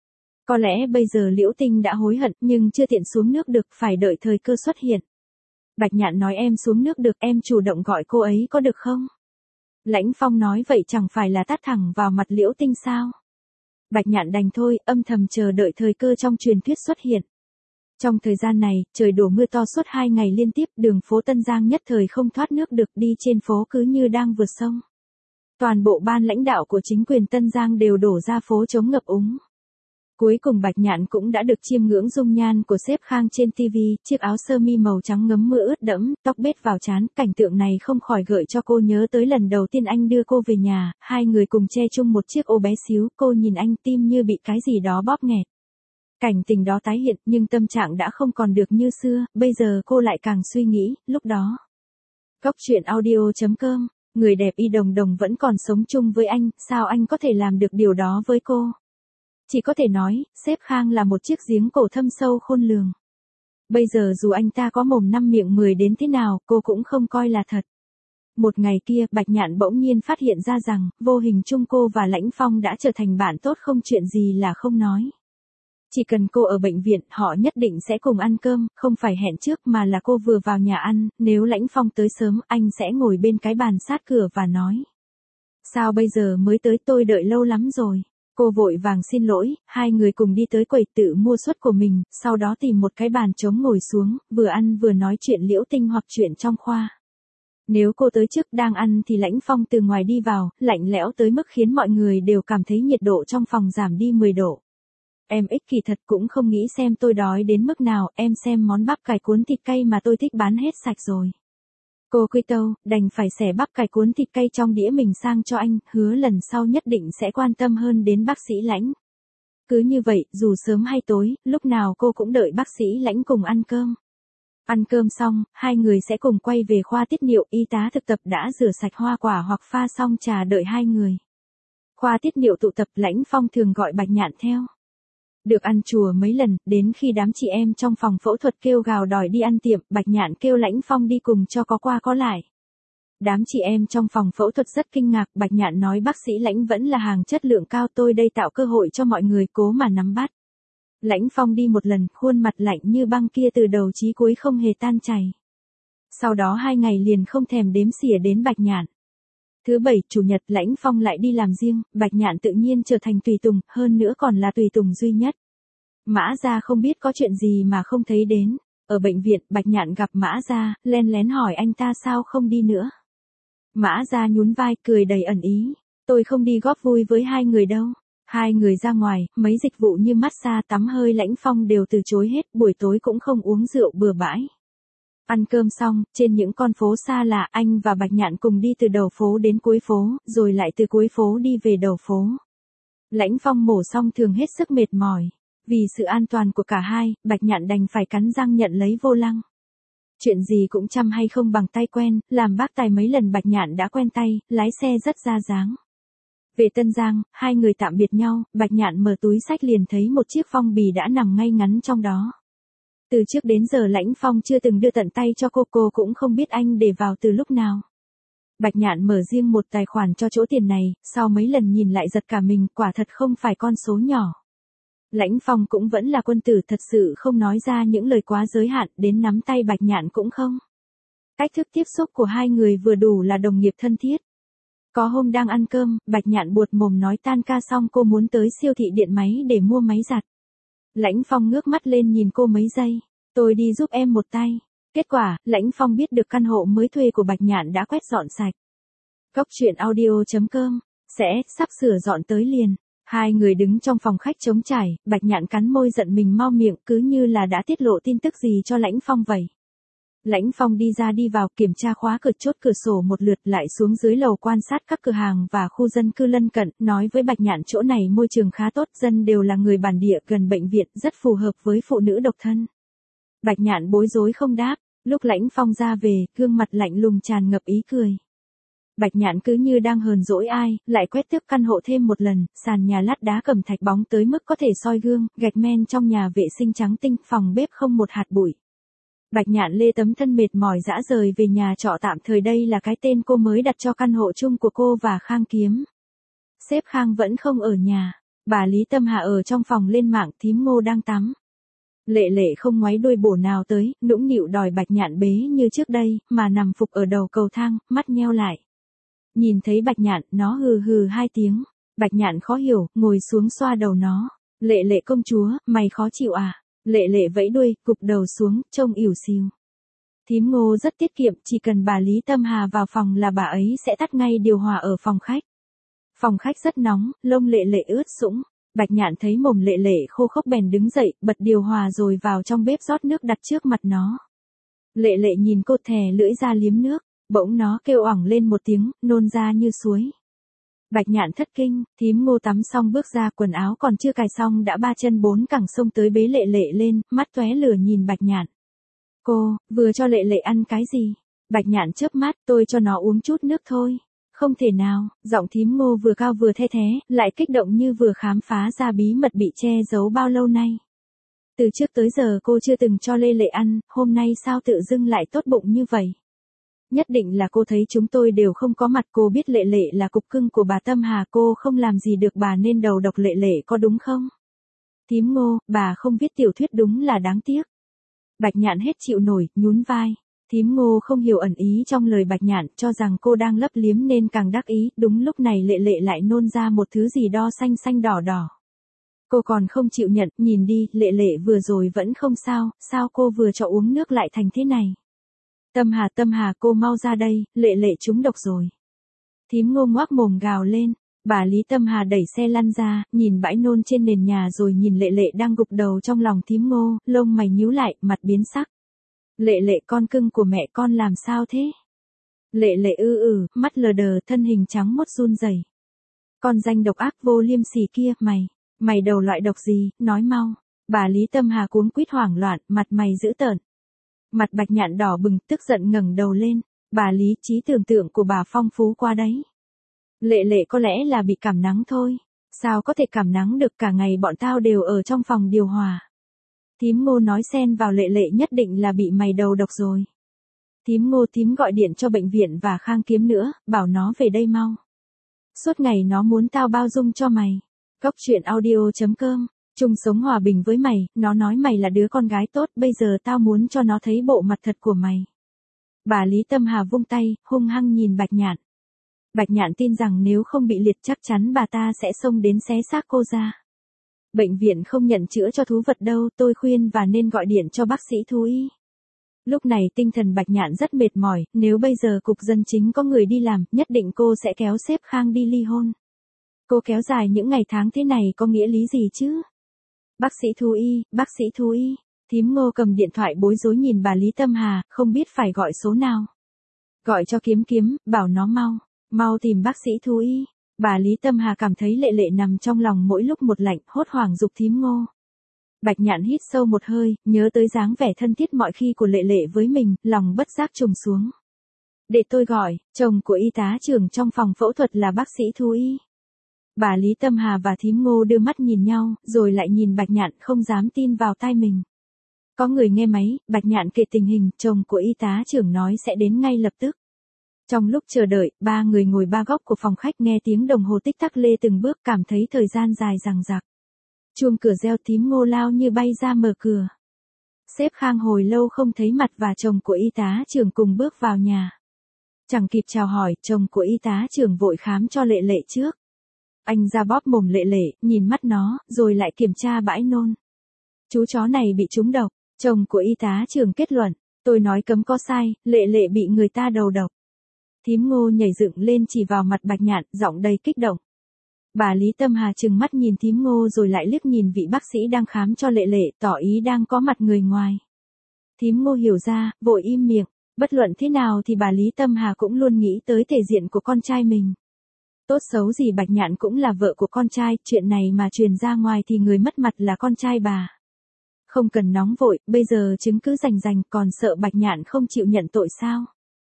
Có lẽ bây giờ Liễu Tinh đã hối hận nhưng chưa tiện xuống nước được, phải đợi thời cơ xuất hiện. Bạch Nhạn nói em xuống nước được, em chủ động gọi cô ấy có được không? Lãnh Phong nói vậy chẳng phải là tát thẳng vào mặt Liễu Tinh sao? Bạch Nhạn đành thôi, âm thầm chờ đợi thời cơ trong truyền thuyết xuất hiện. Trong thời gian này, trời đổ mưa to suốt 2 ngày liên tiếp, đường phố Tân Giang nhất thời không thoát nước được, đi trên phố cứ như đang vượt sông. Toàn bộ ban lãnh đạo của chính quyền Tân Giang đều đổ ra phố chống ngập úng. Cuối cùng Bạch Nhạn cũng đã được chiêm ngưỡng dung nhan của sếp Khang trên TV, chiếc áo sơ mi màu trắng ngấm mưa ướt đẫm, tóc bết vào trán, cảnh tượng này không khỏi gợi cho cô nhớ tới lần đầu tiên anh đưa cô về nhà, hai người cùng che chung một chiếc ô bé xíu, cô nhìn anh tim như bị cái gì đó bóp nghẹt. Cảnh tình đó tái hiện nhưng tâm trạng đã không còn được như xưa, bây giờ cô lại càng suy nghĩ, lúc đó. Cóc truyện audio.com, người đẹp Y Đồng Đồng vẫn còn sống chung với anh, sao anh có thể làm được điều đó với cô? Chỉ có thể nói, sếp Khang là một chiếc giếng cổ thâm sâu khôn lường. Bây giờ dù anh ta có mồm 5 miệng 10 đến thế nào, cô cũng không coi là thật. Một ngày kia, Bạch Nhạn bỗng nhiên phát hiện ra rằng, vô hình chung cô và Lãnh Phong đã trở thành bạn tốt không chuyện gì là không nói. Chỉ cần cô ở bệnh viện, họ nhất định sẽ cùng ăn cơm, không phải hẹn trước mà là cô vừa vào nhà ăn, nếu Lãnh Phong tới sớm, anh sẽ ngồi bên cái bàn sát cửa và nói. Sao bây giờ mới tới, tôi đợi lâu lắm rồi. Cô vội vàng xin lỗi, hai người cùng đi tới quầy tự mua suất của mình, sau đó tìm một cái bàn trống ngồi xuống, vừa ăn vừa nói chuyện Liễu Tinh hoặc chuyện trong khoa. Nếu cô tới trước đang ăn thì Lãnh Phong từ ngoài đi vào, lạnh lẽo tới mức khiến mọi người đều cảm thấy nhiệt độ trong phòng giảm đi 10 độ. Em ích kỷ thật, cũng không nghĩ xem tôi đói đến mức nào, em xem món bắp cải cuốn thịt cay mà tôi thích bán hết sạch rồi. Cô quy tâu, đành phải xẻ bắp cải cuốn thịt cay trong đĩa mình sang cho anh, hứa lần sau nhất định sẽ quan tâm hơn đến bác sĩ Lãnh. Cứ như vậy, dù sớm hay tối, lúc nào cô cũng đợi bác sĩ Lãnh cùng ăn cơm. Ăn cơm xong, hai người sẽ cùng quay về khoa tiết niệu, y tá thực tập đã rửa sạch hoa quả hoặc pha xong trà đợi hai người. Khoa tiết niệu tụ tập, Lãnh Phong thường gọi Bạch Nhạn theo. Được ăn chùa mấy lần, đến khi đám chị em trong phòng phẫu thuật kêu gào đòi đi ăn tiệm, Bạch Nhạn kêu Lãnh Phong đi cùng cho có qua có lại. Đám chị em trong phòng phẫu thuật rất kinh ngạc, Bạch Nhạn nói bác sĩ Lãnh vẫn là hàng chất lượng cao, tôi đây tạo cơ hội cho mọi người cố mà nắm bắt. Lãnh Phong đi một lần, khuôn mặt lạnh như băng kia từ đầu chí cuối không hề tan chảy. Sau đó 2 ngày liền không thèm đếm xỉa đến Bạch Nhạn. Thứ Bảy, Chủ nhật Lãnh Phong lại đi làm riêng, Bạch Nhạn tự nhiên trở thành tùy tùng, hơn nữa còn là tùy tùng duy nhất. Mã Gia không biết có chuyện gì mà không thấy đến. Ở bệnh viện, Bạch Nhạn gặp Mã Gia, len lén hỏi anh ta sao không đi nữa. Mã Gia nhún vai, cười đầy ẩn ý. Tôi không đi góp vui với hai người đâu. Hai người ra ngoài, mấy dịch vụ như massage, tắm hơi Lãnh Phong đều từ chối hết, buổi tối cũng không uống rượu bừa bãi. Ăn cơm xong, trên những con phố xa lạ, anh và Bạch Nhạn cùng đi từ đầu phố đến cuối phố, rồi lại từ cuối phố đi về đầu phố. Lãnh Phong mổ xong thường hết sức mệt mỏi. Vì sự an toàn của cả hai, Bạch Nhạn đành phải cắn răng nhận lấy vô lăng. Chuyện gì cũng chăm hay không bằng tay quen, làm bác tài mấy lần Bạch Nhạn đã quen tay, lái xe rất ra dáng. Về Tân Giang, hai người tạm biệt nhau, Bạch Nhạn mở túi xách liền thấy một chiếc phong bì đã nằm ngay ngắn trong đó. Từ trước đến giờ Lãnh Phong chưa từng đưa tận tay cho cô cũng không biết anh để vào từ lúc nào. Bạch Nhạn mở riêng một tài khoản cho chỗ tiền này, sau mấy lần nhìn lại giật cả mình, quả thật không phải con số nhỏ. Lãnh Phong cũng vẫn là quân tử, thật sự không nói ra những lời quá giới hạn, đến nắm tay Bạch Nhạn cũng không. Cách thức tiếp xúc của hai người vừa đủ là đồng nghiệp thân thiết. Có hôm đang ăn cơm, Bạch Nhạn buột mồm nói tan ca xong cô muốn tới siêu thị điện máy để mua máy giặt. Lãnh Phong ngước mắt lên nhìn cô mấy giây, tôi đi giúp em một tay. Kết quả, Lãnh Phong biết được căn hộ mới thuê của Bạch Nhạn đã quét dọn sạch. Cốc truyện audio.com sẽ sắp sửa dọn tới liền. Hai người đứng trong phòng khách trống trải, Bạch Nhạn cắn môi giận mình mau miệng, cứ như là đã tiết lộ tin tức gì cho Lãnh Phong vậy. Lãnh Phong đi ra đi vào, kiểm tra khóa cửa, chốt cửa sổ một lượt, lại xuống dưới lầu quan sát các cửa hàng và khu dân cư lân cận, nói với Bạch Nhạn chỗ này môi trường khá tốt, dân đều là người bản địa, gần bệnh viện, rất phù hợp với phụ nữ độc thân. Bạch Nhạn bối rối không đáp, lúc Lãnh Phong ra về, gương mặt lạnh lùng tràn ngập ý cười. Bạch Nhạn cứ như đang hờn dỗi ai, lại quét tước căn hộ thêm một lần, sàn nhà lát đá cẩm thạch bóng tới mức có thể soi gương, gạch men trong nhà vệ sinh trắng tinh, phòng bếp không một hạt bụi. Bạch Nhạn lê tấm thân mệt mỏi dã rời về nhà trọ tạm thời, đây là cái tên cô mới đặt cho căn hộ chung của cô và Khang Kiếm. Sếp Khang vẫn không ở nhà, bà Lý Tâm Hà ở trong phòng lên mạng, thím Ngô đang tắm. Lệ Lệ không ngoáy đuôi bổ nào tới, nũng nịu đòi Bạch Nhạn bế như trước đây, mà nằm phục ở đầu cầu thang, mắt nheo lại. Nhìn thấy Bạch Nhạn, nó hừ hừ hai tiếng. Bạch Nhạn khó hiểu, ngồi xuống xoa đầu nó. Lệ Lệ công chúa, mày khó chịu à? Lệ Lệ vẫy đuôi, cụp đầu xuống, trông ỉu xìu. Thím Ngô rất tiết kiệm, chỉ cần bà Lý Tâm Hà vào phòng là bà ấy sẽ tắt ngay điều hòa ở phòng khách. Phòng khách rất nóng, lông Lệ Lệ ướt sũng. Bạch Nhạn thấy mồm Lệ Lệ khô khốc bèn đứng dậy, bật điều hòa rồi vào trong bếp rót nước đặt trước mặt nó. Lệ Lệ nhìn cô thè lưỡi ra liếm nước, bỗng nó kêu oảng lên một tiếng, nôn ra như suối. Bạch Nhạn thất kinh, thím Ngô tắm xong bước ra, quần áo còn chưa cài xong đã ba chân bốn cẳng xông tới bế Lệ Lệ lên, mắt tóe lửa nhìn Bạch Nhạn. Cô, vừa cho Lệ Lệ ăn cái gì? Bạch Nhạn chớp mắt, tôi cho nó uống chút nước thôi. Không thể nào, giọng thím Ngô vừa cao vừa the thé, lại kích động như vừa khám phá ra bí mật bị che giấu bao lâu nay. Từ trước tới giờ cô chưa từng cho Lệ Lệ ăn, hôm nay sao tự dưng lại tốt bụng như vậy? Nhất định là cô thấy chúng tôi đều không có mặt, cô biết Lệ Lệ là cục cưng của bà Tâm Hà, cô không làm gì được bà nên đầu độc Lệ Lệ có đúng không? Thím Ngô, bà không viết tiểu thuyết đúng là đáng tiếc. Bạch Nhạn hết chịu nổi, nhún vai. Thím Ngô không hiểu ẩn ý trong lời Bạch Nhạn, cho rằng cô đang lấp liếm nên càng đắc ý, đúng lúc này Lệ Lệ lại nôn ra một thứ gì đó xanh xanh đỏ đỏ. Cô còn không chịu nhận, nhìn đi, Lệ Lệ vừa rồi vẫn không sao, sao cô vừa cho uống nước lại thành thế này? Tâm Hà cô mau ra đây, Lệ Lệ trúng độc rồi. Thím Ngô ngoác mồm gào lên, bà Lý Tâm Hà đẩy xe lăn ra, nhìn bãi nôn trên nền nhà rồi nhìn Lệ Lệ đang gục đầu trong lòng thím Ngô, lông mày nhíu lại, mặt biến sắc. Lệ Lệ con cưng của mẹ con làm sao thế? Lệ Lệ mắt lờ đờ, thân hình trắng mốt run rẩy. Con danh độc ác vô liêm sỉ kia, mày đầu loại độc gì, nói mau. Bà Lý Tâm Hà cuống quýt hoảng loạn, mặt mày dữ tợn. Mặt Bạch Nhạn đỏ bừng, tức giận ngẩng đầu lên. Bà Lý, trí tưởng tượng của bà phong phú qua đấy. Lệ Lệ có lẽ là bị cảm nắng thôi. Sao có thể cảm nắng được, cả ngày bọn tao đều ở trong phòng điều hòa. Thím Ngô nói xen vào, Lệ Lệ nhất định là bị mày đầu độc rồi. Thím Ngô, thím gọi điện cho bệnh viện và Khang Kiếm nữa, bảo nó về đây mau. Suốt ngày nó muốn tao bao dung cho mày. Cốc truyện audio.com, chung sống hòa bình với mày, nó nói mày là đứa con gái tốt, bây giờ tao muốn cho nó thấy bộ mặt thật của mày. Bà Lý Tâm Hà vung tay, hung hăng nhìn Bạch Nhạn. Bạch Nhạn tin rằng nếu không bị liệt chắc chắn bà ta sẽ xông đến xé xác cô ra. Bệnh viện không nhận chữa cho thú vật đâu, tôi khuyên và nên gọi điện cho bác sĩ thú y. Lúc này tinh thần Bạch Nhạn rất mệt mỏi, nếu bây giờ cục dân chính có người đi làm, nhất định cô sẽ kéo sếp Khang đi ly hôn. Cô kéo dài những ngày tháng thế này có nghĩa lý gì chứ? Bác sĩ thú y, thím Ngô cầm điện thoại bối rối nhìn bà Lý Tâm Hà, không biết phải gọi số nào. Gọi cho Kiếm, bảo nó mau tìm bác sĩ thú y. Bà Lý Tâm Hà cảm thấy Lệ Lệ nằm trong lòng mỗi lúc một lạnh, hốt hoảng giục thím Ngô. Bạch Nhạn hít sâu một hơi, nhớ tới dáng vẻ thân thiết mọi khi của Lệ Lệ với mình, lòng bất giác trùng xuống. Để tôi gọi, chồng của y tá trưởng trong phòng phẫu thuật là bác sĩ thú y. Bà Lý Tâm Hà và thím Ngô đưa mắt nhìn nhau, rồi lại nhìn Bạch Nhạn, không dám tin vào tai mình. Có người nghe máy, Bạch Nhạn kể tình hình, chồng của y tá trưởng nói sẽ đến ngay lập tức. Trong lúc chờ đợi, ba người ngồi ba góc của phòng khách nghe tiếng đồng hồ tích tắc lê từng bước, cảm thấy thời gian dài dằng dặc. Chuông cửa reo, Thím Ngô lao như bay ra mở cửa. Sếp Khang hồi lâu không thấy mặt và chồng của y tá trưởng cùng bước vào nhà. Chẳng kịp chào hỏi, chồng của y tá trưởng vội khám cho Lệ Lệ trước. Anh ra bóp mồm Lệ Lệ, nhìn mắt nó, rồi lại kiểm tra bãi nôn. Chú chó này bị trúng độc, chồng của y tá trưởng kết luận, tôi nói cấm có sai, Lệ Lệ bị người ta đầu độc. Thím Ngô nhảy dựng lên chỉ vào mặt Bạch Nhạn, giọng đầy kích động. Bà Lý Tâm Hà trừng mắt nhìn Thím Ngô rồi lại liếc nhìn vị bác sĩ đang khám cho Lệ Lệ, tỏ ý đang có mặt người ngoài. Thím Ngô hiểu ra, vội im miệng, bất luận thế nào thì bà Lý Tâm Hà cũng luôn nghĩ tới thể diện của con trai mình. Tốt xấu gì Bạch Nhạn cũng là vợ của con trai, chuyện này mà truyền ra ngoài thì người mất mặt là con trai bà. Không cần nóng vội, bây giờ chứng cứ rành rành, còn sợ Bạch Nhạn không chịu nhận tội sao?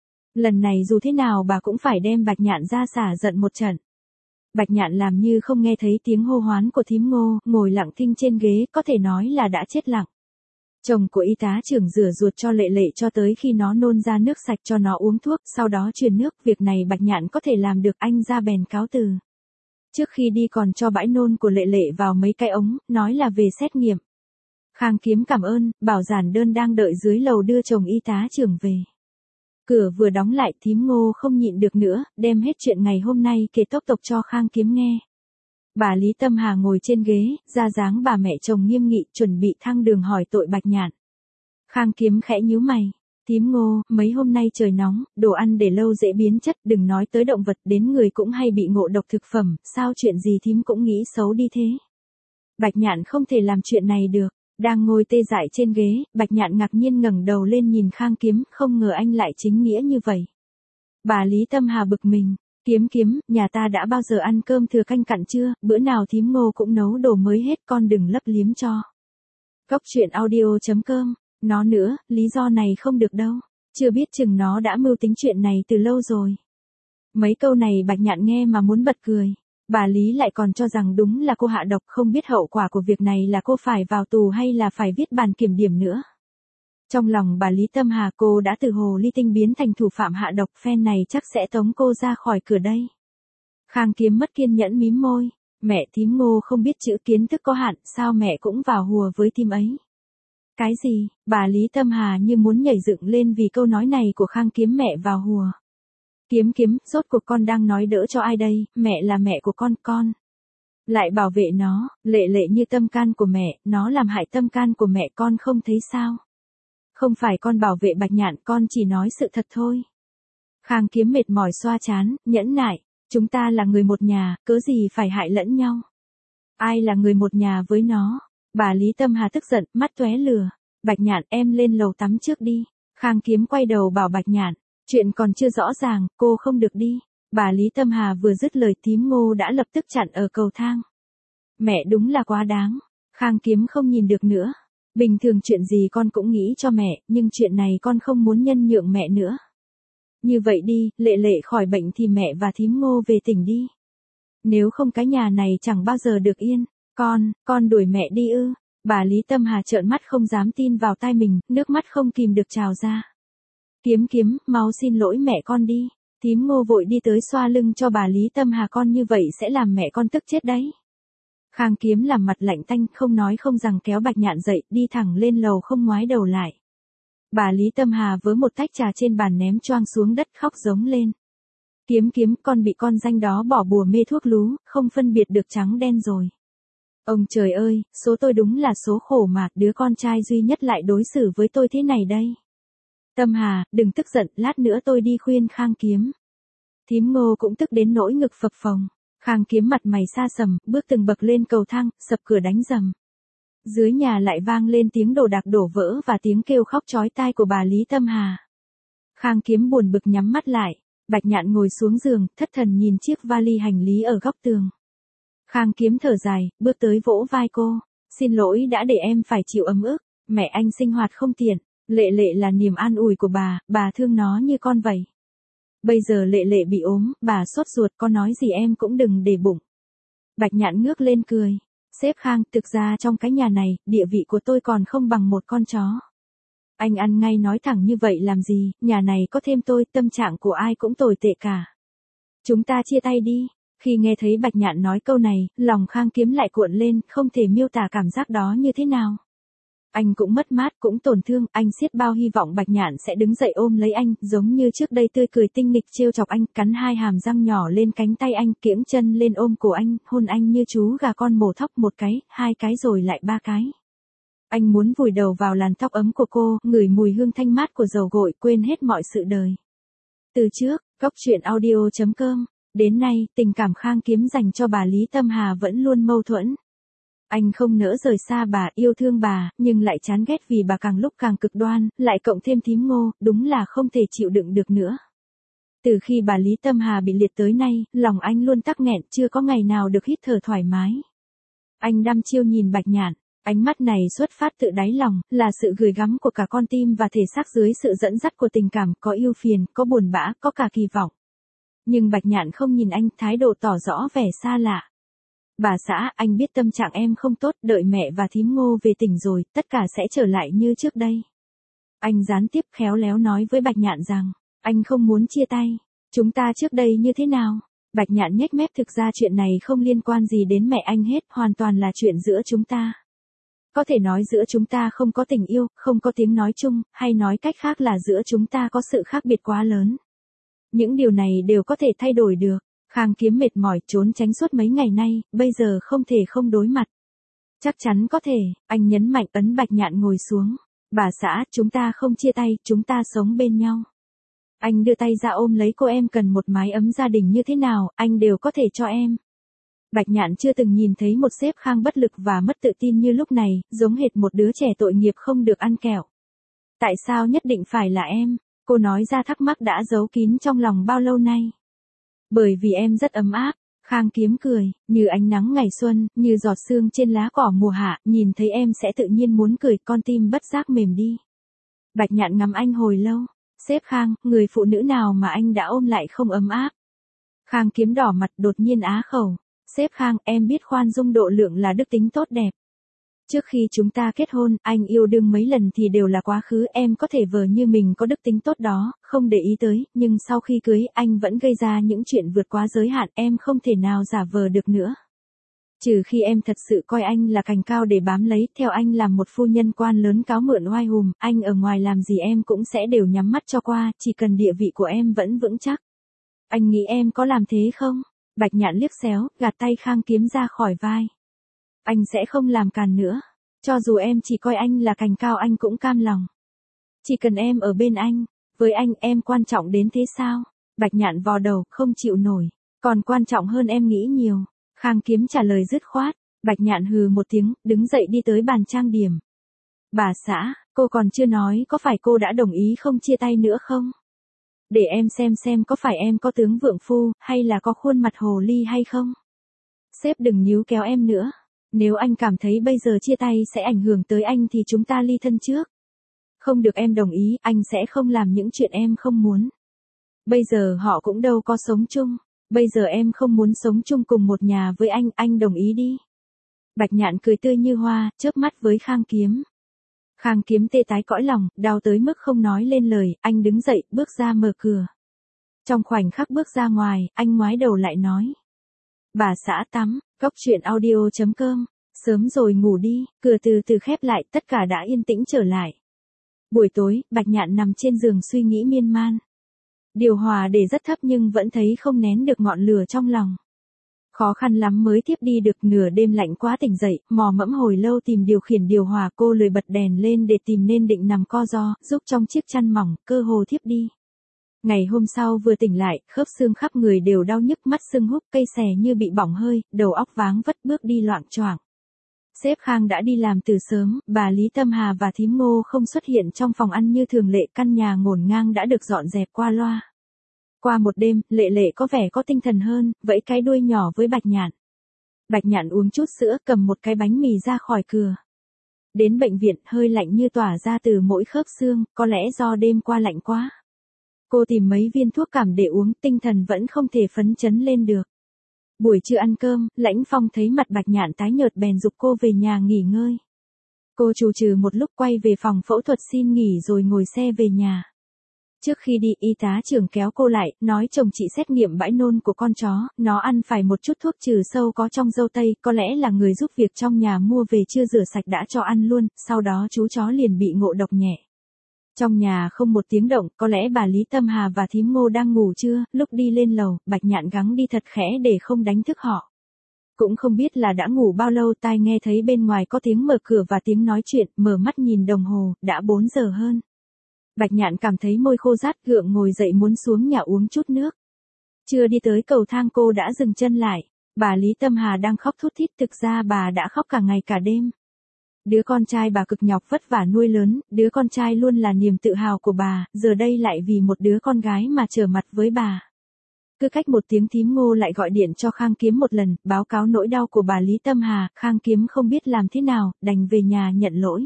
Lần này dù thế nào bà cũng phải đem Bạch Nhạn ra xả giận một trận. Bạch Nhạn làm như không nghe thấy tiếng hô hoán của Thím Ngô, ngồi lặng thinh trên ghế, có thể nói là đã chết lặng. Chồng của y tá trưởng rửa ruột cho Lệ Lệ cho tới khi nó nôn ra nước sạch cho nó uống thuốc, sau đó truyền nước, việc này Bạch Nhạn có thể làm được, anh ra bèn cáo từ. Trước khi đi còn cho bãi nôn của Lệ Lệ vào mấy cái ống, nói là về xét nghiệm. Khang Kiếm cảm ơn, bảo giản đơn đang đợi dưới lầu đưa chồng y tá trưởng về. Cửa vừa đóng lại, Thím Ngô không nhịn được nữa, đem hết chuyện ngày hôm nay kể tốc tộc cho Khang Kiếm nghe. Bà Lý Tâm Hà ngồi trên ghế, ra dáng bà mẹ chồng nghiêm nghị, chuẩn bị thăng đường hỏi tội Bạch Nhạn. Khang Kiếm khẽ nhíu mày. Thím Ngô, mấy hôm nay trời nóng, đồ ăn để lâu dễ biến chất, đừng nói tới động vật, đến người cũng hay bị ngộ độc thực phẩm, sao chuyện gì thím cũng nghĩ xấu đi thế? Bạch Nhạn không thể làm chuyện này được. Đang ngồi tê dại trên ghế, Bạch Nhạn ngạc nhiên ngẩng đầu lên nhìn Khang Kiếm, không ngờ anh lại chính nghĩa như vậy. Bà Lý Tâm Hà bực mình, Kiếm, nhà ta đã bao giờ ăn cơm thừa canh cặn chưa, bữa nào Thím Ngô cũng nấu đồ mới hết, con đừng lấp liếm cho. Góc truyện audio.com, nó nữa, lý do này không được đâu, chưa biết chừng nó đã mưu tính chuyện này từ lâu rồi. Mấy câu này Bạch Nhạn nghe mà muốn bật cười. Bà Lý lại còn cho rằng đúng là cô hạ độc, không biết hậu quả của việc này là cô phải vào tù hay là phải viết bản kiểm điểm nữa. Trong lòng bà Lý Tâm Hà, cô đã từ hồ ly tinh biến thành thủ phạm hạ độc, phen này chắc sẽ tống cô ra khỏi cửa đây. Khang Kiếm mất kiên nhẫn mím môi, mẹ Thím Ngô không biết chữ, kiến thức có hạn, sao mẹ cũng vào hùa với Thím ấy. Cái gì, bà Lý Tâm Hà như muốn nhảy dựng lên vì câu nói này của Khang Kiếm, mẹ vào hùa. Kiếm, rốt cuộc con đang nói đỡ cho ai đây, mẹ là mẹ của con. Lại bảo vệ nó, Lệ Lệ như tâm can của mẹ, nó làm hại tâm can của mẹ, con không thấy sao? Không phải con bảo vệ Bạch Nhạn, con chỉ nói sự thật thôi. Khang Kiếm mệt mỏi xoa trán, nhẫn nại, chúng ta là người một nhà, cớ gì phải hại lẫn nhau? Ai là người một nhà với nó? Bà Lý Tâm Hà tức giận, mắt tóe lửa. Bạch Nhạn, em lên lầu tắm trước đi. Khang Kiếm quay đầu bảo Bạch Nhạn. Chuyện còn chưa rõ ràng, cô không được đi. Bà Lý Tâm Hà vừa dứt lời, Thím Ngô đã lập tức chặn ở cầu thang. Mẹ đúng là quá đáng. Khang Kiếm không nhìn được nữa. Bình thường chuyện gì con cũng nghĩ cho mẹ, nhưng chuyện này con không muốn nhân nhượng mẹ nữa. Như vậy đi, Lệ Lệ khỏi bệnh thì mẹ và Thím Ngô về tỉnh đi. Nếu không cái nhà này chẳng bao giờ được yên. Con đuổi mẹ đi ư? Bà Lý Tâm Hà trợn mắt không dám tin vào tai mình, nước mắt không kìm được trào ra. Kiếm, mau xin lỗi mẹ con đi. Thím Ngô vội đi tới xoa lưng cho bà Lý Tâm Hà, con như vậy sẽ làm mẹ con tức chết đấy. Khang Kiếm làm mặt lạnh tanh, không nói không rằng kéo Bạch Nhạn dậy, đi thẳng lên lầu không ngoái đầu lại. Bà Lý Tâm Hà với một tách trà trên bàn ném choang xuống đất, khóc giống lên. Kiếm, con bị con danh đó bỏ bùa mê thuốc lú, không phân biệt được trắng đen rồi. Ông trời ơi, số tôi đúng là số khổ mà, đứa con trai duy nhất lại đối xử với tôi thế này đây. Tâm Hà, đừng tức giận, lát nữa tôi đi khuyên Khang Kiếm. Thím Ngô cũng tức đến nỗi ngực phập phồng. Khang Kiếm mặt mày xa sầm, bước từng bậc lên cầu thang, sập cửa đánh rầm. Dưới nhà lại vang lên tiếng đồ đạc đổ vỡ và tiếng kêu khóc chói tai của bà Lý Tâm Hà. Khang Kiếm buồn bực nhắm mắt lại. Bạch Nhạn ngồi xuống giường, thất thần nhìn chiếc vali hành lý ở góc tường. Khang Kiếm thở dài, bước tới vỗ vai cô. Xin lỗi đã để em phải chịu ấm ức, mẹ anh sinh hoạt không tiện. Lệ Lệ là niềm an ủi của bà thương nó như con vậy. Bây giờ Lệ Lệ bị ốm, bà sốt ruột, con nói gì em cũng đừng để bụng. Bạch Nhạn ngước lên cười. Sếp Khang, thực ra trong cái nhà này, địa vị của tôi còn không bằng một con chó. Anh ăn ngay nói thẳng như vậy làm gì, nhà này có thêm tôi, tâm trạng của ai cũng tồi tệ cả. Chúng ta chia tay đi. Khi nghe thấy Bạch Nhạn nói câu này, lòng Khang Kiếm lại cuộn lên, không thể miêu tả cảm giác đó như thế nào. Anh cũng mất mát, cũng tổn thương, anh siết bao hy vọng Bạch Nhạn sẽ đứng dậy ôm lấy anh, giống như trước đây tươi cười tinh nghịch trêu chọc anh, cắn hai hàm răng nhỏ lên cánh tay anh, kiễng chân lên ôm cổ anh, hôn anh như chú gà con mổ thóc, một cái, hai cái rồi lại ba cái. Anh muốn vùi đầu vào làn tóc ấm của cô, ngửi mùi hương thanh mát của dầu gội, quên hết mọi sự đời. Từ trước, Cốc Truyện Audio.com, đến nay, tình cảm Khang Kiếm dành cho bà Lý Tâm Hà vẫn luôn mâu thuẫn. Anh không nỡ rời xa bà, yêu thương bà, nhưng lại chán ghét vì bà càng lúc càng cực đoan, lại cộng thêm thím Ngô, đúng là không thể chịu đựng được nữa. Từ khi bà Lý Tâm Hà bị liệt tới nay, lòng anh luôn tắc nghẹn, chưa có ngày nào được hít thở thoải mái. Anh đăm chiêu nhìn Bạch Nhạn, ánh mắt này xuất phát tự đáy lòng, là sự gửi gắm của cả con tim và thể xác dưới sự dẫn dắt của tình cảm, có ưu phiền, có buồn bã, có cả kỳ vọng. Nhưng Bạch Nhạn không nhìn anh, thái độ tỏ rõ vẻ xa lạ. Bà xã, anh biết tâm trạng em không tốt, đợi mẹ và thím Ngô về tỉnh rồi, tất cả sẽ trở lại như trước đây. Anh gián tiếp khéo léo nói với Bạch Nhạn rằng, anh không muốn chia tay. Chúng ta trước đây như thế nào? Bạch Nhạn nhếch mép, thực ra chuyện này không liên quan gì đến mẹ anh hết, hoàn toàn là chuyện giữa chúng ta. Có thể nói giữa chúng ta không có tình yêu, không có tiếng nói chung, hay nói cách khác là giữa chúng ta có sự khác biệt quá lớn. Những điều này đều có thể thay đổi được. Khang Kiếm mệt mỏi trốn tránh suốt mấy ngày nay, bây giờ không thể không đối mặt. Chắc chắn có thể, anh nhấn mạnh ấn Bạch Nhạn ngồi xuống. Bà xã, chúng ta không chia tay, chúng ta sống bên nhau. Anh đưa tay ra ôm lấy cô, em cần một mái ấm gia đình như thế nào, anh đều có thể cho em. Bạch Nhạn chưa từng nhìn thấy một sếp Khang bất lực và mất tự tin như lúc này, giống hệt một đứa trẻ tội nghiệp không được ăn kẹo. Tại sao nhất định phải là em? Cô nói ra thắc mắc đã giấu kín trong lòng bao lâu nay. Bởi vì em rất ấm áp. Khang Kiếm cười, như ánh nắng ngày xuân, như giọt sương trên lá cỏ mùa hạ, nhìn thấy em sẽ tự nhiên muốn cười, con tim bất giác mềm đi. Bạch Nhạn ngắm anh hồi lâu. Sếp Khang, người phụ nữ nào mà anh đã ôm lại không ấm áp? Khang Kiếm đỏ mặt đột nhiên á khẩu. Sếp Khang, em biết khoan dung độ lượng là đức tính tốt đẹp. Trước khi chúng ta kết hôn, anh yêu đương mấy lần thì đều là quá khứ, em có thể vờ như mình có đức tính tốt đó, không để ý tới, nhưng sau khi cưới, anh vẫn gây ra những chuyện vượt quá giới hạn, em không thể nào giả vờ được nữa. Trừ khi em thật sự coi anh là cành cao để bám lấy, theo anh làm một phu nhân quan lớn cáo mượn oai hùm, anh ở ngoài làm gì em cũng sẽ đều nhắm mắt cho qua, chỉ cần địa vị của em vẫn vững chắc. Anh nghĩ em có làm thế không? Bạch Nhạn liếc xéo, gạt tay Khang Kiếm ra khỏi vai. Anh sẽ không làm càn nữa. Cho dù em chỉ coi anh là cành cao anh cũng cam lòng. Chỉ cần em ở bên anh, với anh em quan trọng đến thế sao? Bạch Nhạn vò đầu, không chịu nổi. Còn quan trọng hơn em nghĩ nhiều. Khang Kiếm trả lời dứt khoát. Bạch Nhạn hừ một tiếng, đứng dậy đi tới bàn trang điểm. Bà xã, cô còn chưa nói có phải cô đã đồng ý không chia tay nữa không? Để em xem có phải em có tướng vượng phu, hay là có khuôn mặt hồ ly hay không? Sếp đừng níu kéo em nữa. Nếu anh cảm thấy bây giờ chia tay sẽ ảnh hưởng tới anh thì chúng ta ly thân trước. Không được em đồng ý, anh sẽ không làm những chuyện em không muốn. Bây giờ họ cũng đâu có sống chung. Bây giờ em không muốn sống chung cùng một nhà với anh đồng ý đi. Bạch Nhạn cười tươi như hoa, chớp mắt với Khang Kiếm. Khang Kiếm tê tái cõi lòng, đau tới mức không nói lên lời, anh đứng dậy, bước ra mở cửa. Trong khoảnh khắc bước ra ngoài, anh ngoái đầu lại nói. Bà xã tắm, Cốc Truyện Audio.com, sớm rồi ngủ đi, cửa từ từ khép lại, tất cả đã yên tĩnh trở lại. Buổi tối, Bạch Nhạn nằm trên giường suy nghĩ miên man. Điều hòa để rất thấp nhưng vẫn thấy không nén được ngọn lửa trong lòng. Khó khăn lắm mới thiếp đi được, nửa đêm lạnh quá tỉnh dậy, mò mẫm hồi lâu tìm điều khiển điều hòa, cô lười bật đèn lên để tìm nên định nằm co ro, giúp trong chiếc chăn mỏng, cơ hồ thiếp đi. Ngày hôm sau vừa tỉnh lại, khớp xương khắp người đều đau nhức, mắt sưng húp, cây xè như bị bỏng hơi, đầu óc váng vất, bước đi loạng choạng. Sếp Khang đã đi làm từ sớm, bà Lý Tâm Hà và thím Ngô không xuất hiện trong phòng ăn như thường lệ, căn nhà ngổn ngang đã được dọn dẹp qua loa. Qua một đêm, Lệ Lệ có vẻ có tinh thần hơn, vẫy cái đuôi nhỏ với Bạch Nhạn. Bạch Nhạn uống chút sữa, cầm một cái bánh mì ra khỏi cửa. Đến bệnh viện, hơi lạnh như tỏa ra từ mỗi khớp xương, có lẽ do đêm qua lạnh quá. Cô tìm mấy viên thuốc cảm để uống, tinh thần vẫn không thể phấn chấn lên được. Buổi trưa ăn cơm, Lãnh Phong thấy mặt Bạch Nhạn tái nhợt bèn giục cô về nhà nghỉ ngơi. Cô trù trừ một lúc quay về phòng phẫu thuật xin nghỉ rồi ngồi xe về nhà. Trước khi đi, y tá trưởng kéo cô lại, nói chồng chị xét nghiệm bãi nôn của con chó, nó ăn phải một chút thuốc trừ sâu có trong dâu tây, có lẽ là người giúp việc trong nhà mua về chưa rửa sạch đã cho ăn luôn, sau đó chú chó liền bị ngộ độc nhẹ. Trong nhà không một tiếng động, có lẽ bà Lý Tâm Hà và thím Ngô đang ngủ trưa, lúc đi lên lầu, Bạch Nhạn gắng đi thật khẽ để không đánh thức họ. Cũng không biết là đã ngủ bao lâu, tai nghe thấy bên ngoài có tiếng mở cửa và tiếng nói chuyện, mở mắt nhìn đồng hồ, đã 4 giờ hơn. Bạch Nhạn cảm thấy môi khô rát, gượng ngồi dậy muốn xuống nhà uống chút nước. Chưa đi tới cầu thang cô đã dừng chân lại. Bà Lý Tâm Hà đang khóc thút thít, thực ra bà đã khóc cả ngày cả đêm. Đứa con trai bà cực nhọc vất vả nuôi lớn, đứa con trai luôn là niềm tự hào của bà, giờ đây lại vì một đứa con gái mà trở mặt với bà. Cứ cách một tiếng thím Ngô lại gọi điện cho Khang Kiếm một lần, báo cáo nỗi đau của bà Lý Tâm Hà, Khang Kiếm không biết làm thế nào, đành về nhà nhận lỗi.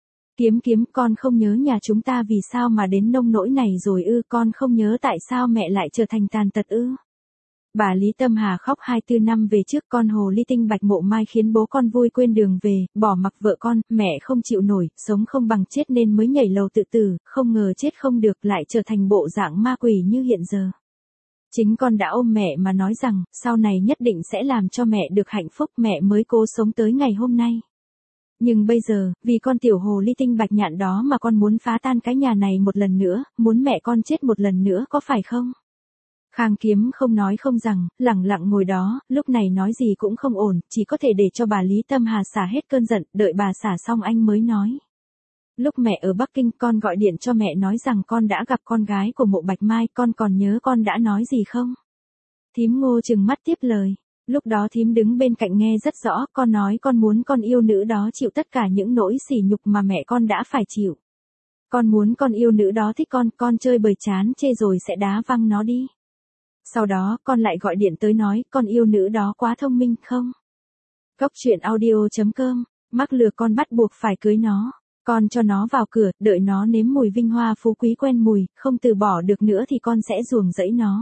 Kiếm, con không nhớ nhà chúng ta vì sao mà đến nông nỗi này rồi ư, con không nhớ tại sao mẹ lại trở thành tàn tật ư. Bà Lý Tâm Hà khóc 24 năm về trước, con hồ ly tinh Bạch Mộ Mai khiến bố con vui quên đường về, bỏ mặc vợ con, mẹ không chịu nổi, sống không bằng chết nên mới nhảy lầu tự tử, không ngờ chết không được lại trở thành bộ dạng ma quỷ như hiện giờ. Chính con đã ôm mẹ mà nói rằng, sau này nhất định sẽ làm cho mẹ được hạnh phúc, mẹ mới cố sống tới ngày hôm nay. Nhưng bây giờ, vì con tiểu hồ ly tinh Bạch Nhạn đó mà con muốn phá tan cái nhà này một lần nữa, muốn mẹ con chết một lần nữa có phải không? Khang Kiếm không nói không rằng, lẳng lặng ngồi đó, lúc này nói gì cũng không ổn, chỉ có thể để cho bà Lý Tâm Hà xả hết cơn giận, đợi bà xả xong anh mới nói. Lúc mẹ ở Bắc Kinh, con gọi điện cho mẹ nói rằng con đã gặp con gái của Mộ Bạch Mai, con còn nhớ con đã nói gì không? Thím Ngô trừng mắt tiếp lời. Lúc đó thím đứng bên cạnh nghe rất rõ, con nói con muốn con yêu nữ đó chịu tất cả những nỗi sỉ nhục mà mẹ con đã phải chịu. Con muốn con yêu nữ đó thích con chơi bời chán chê rồi sẽ đá văng nó đi. Sau đó, con lại gọi điện tới nói, con yêu nữ đó quá thông minh không? Cốc truyện audio.com, mắc lừa con bắt buộc phải cưới nó. Con cho nó vào cửa, đợi nó nếm mùi vinh hoa phú quý quen mùi, không từ bỏ được nữa thì con sẽ ruồng rẫy nó.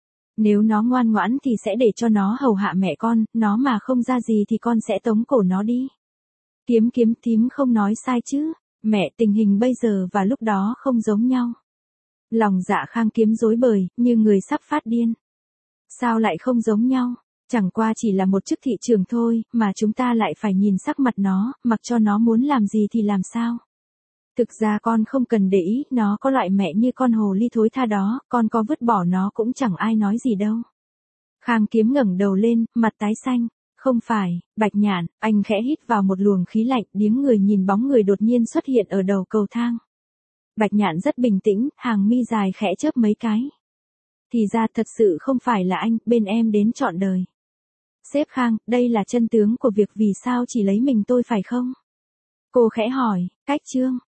Nếu nó ngoan ngoãn thì sẽ để cho nó hầu hạ mẹ con, nó mà không ra gì thì con sẽ tống cổ nó đi. Kiếm, thím không nói sai chứ, mẹ, tình hình bây giờ và lúc đó không giống nhau. Lòng dạ Khang Kiếm rối bời, như người sắp phát điên. Sao lại không giống nhau? Chẳng qua chỉ là một chức thị trường thôi, mà chúng ta lại phải nhìn sắc mặt nó, mặc cho nó muốn làm gì thì làm sao. Thực ra con không cần để ý, nó có loại mẹ như con hồ ly thối tha đó, con có vứt bỏ nó cũng chẳng ai nói gì đâu. Khang Kiếm ngẩng đầu lên, mặt tái xanh. Không phải, Bạch Nhạn, anh khẽ hít vào một luồng khí lạnh, điếng người nhìn bóng người đột nhiên xuất hiện ở đầu cầu thang. Bạch Nhạn rất bình tĩnh, hàng mi dài khẽ chớp mấy cái. Thì ra thật sự không phải là anh, bên em đến trọn đời. Sếp Khang, đây là chân tướng của việc vì sao chỉ lấy mình tôi phải không? Cô khẽ hỏi, cách chương.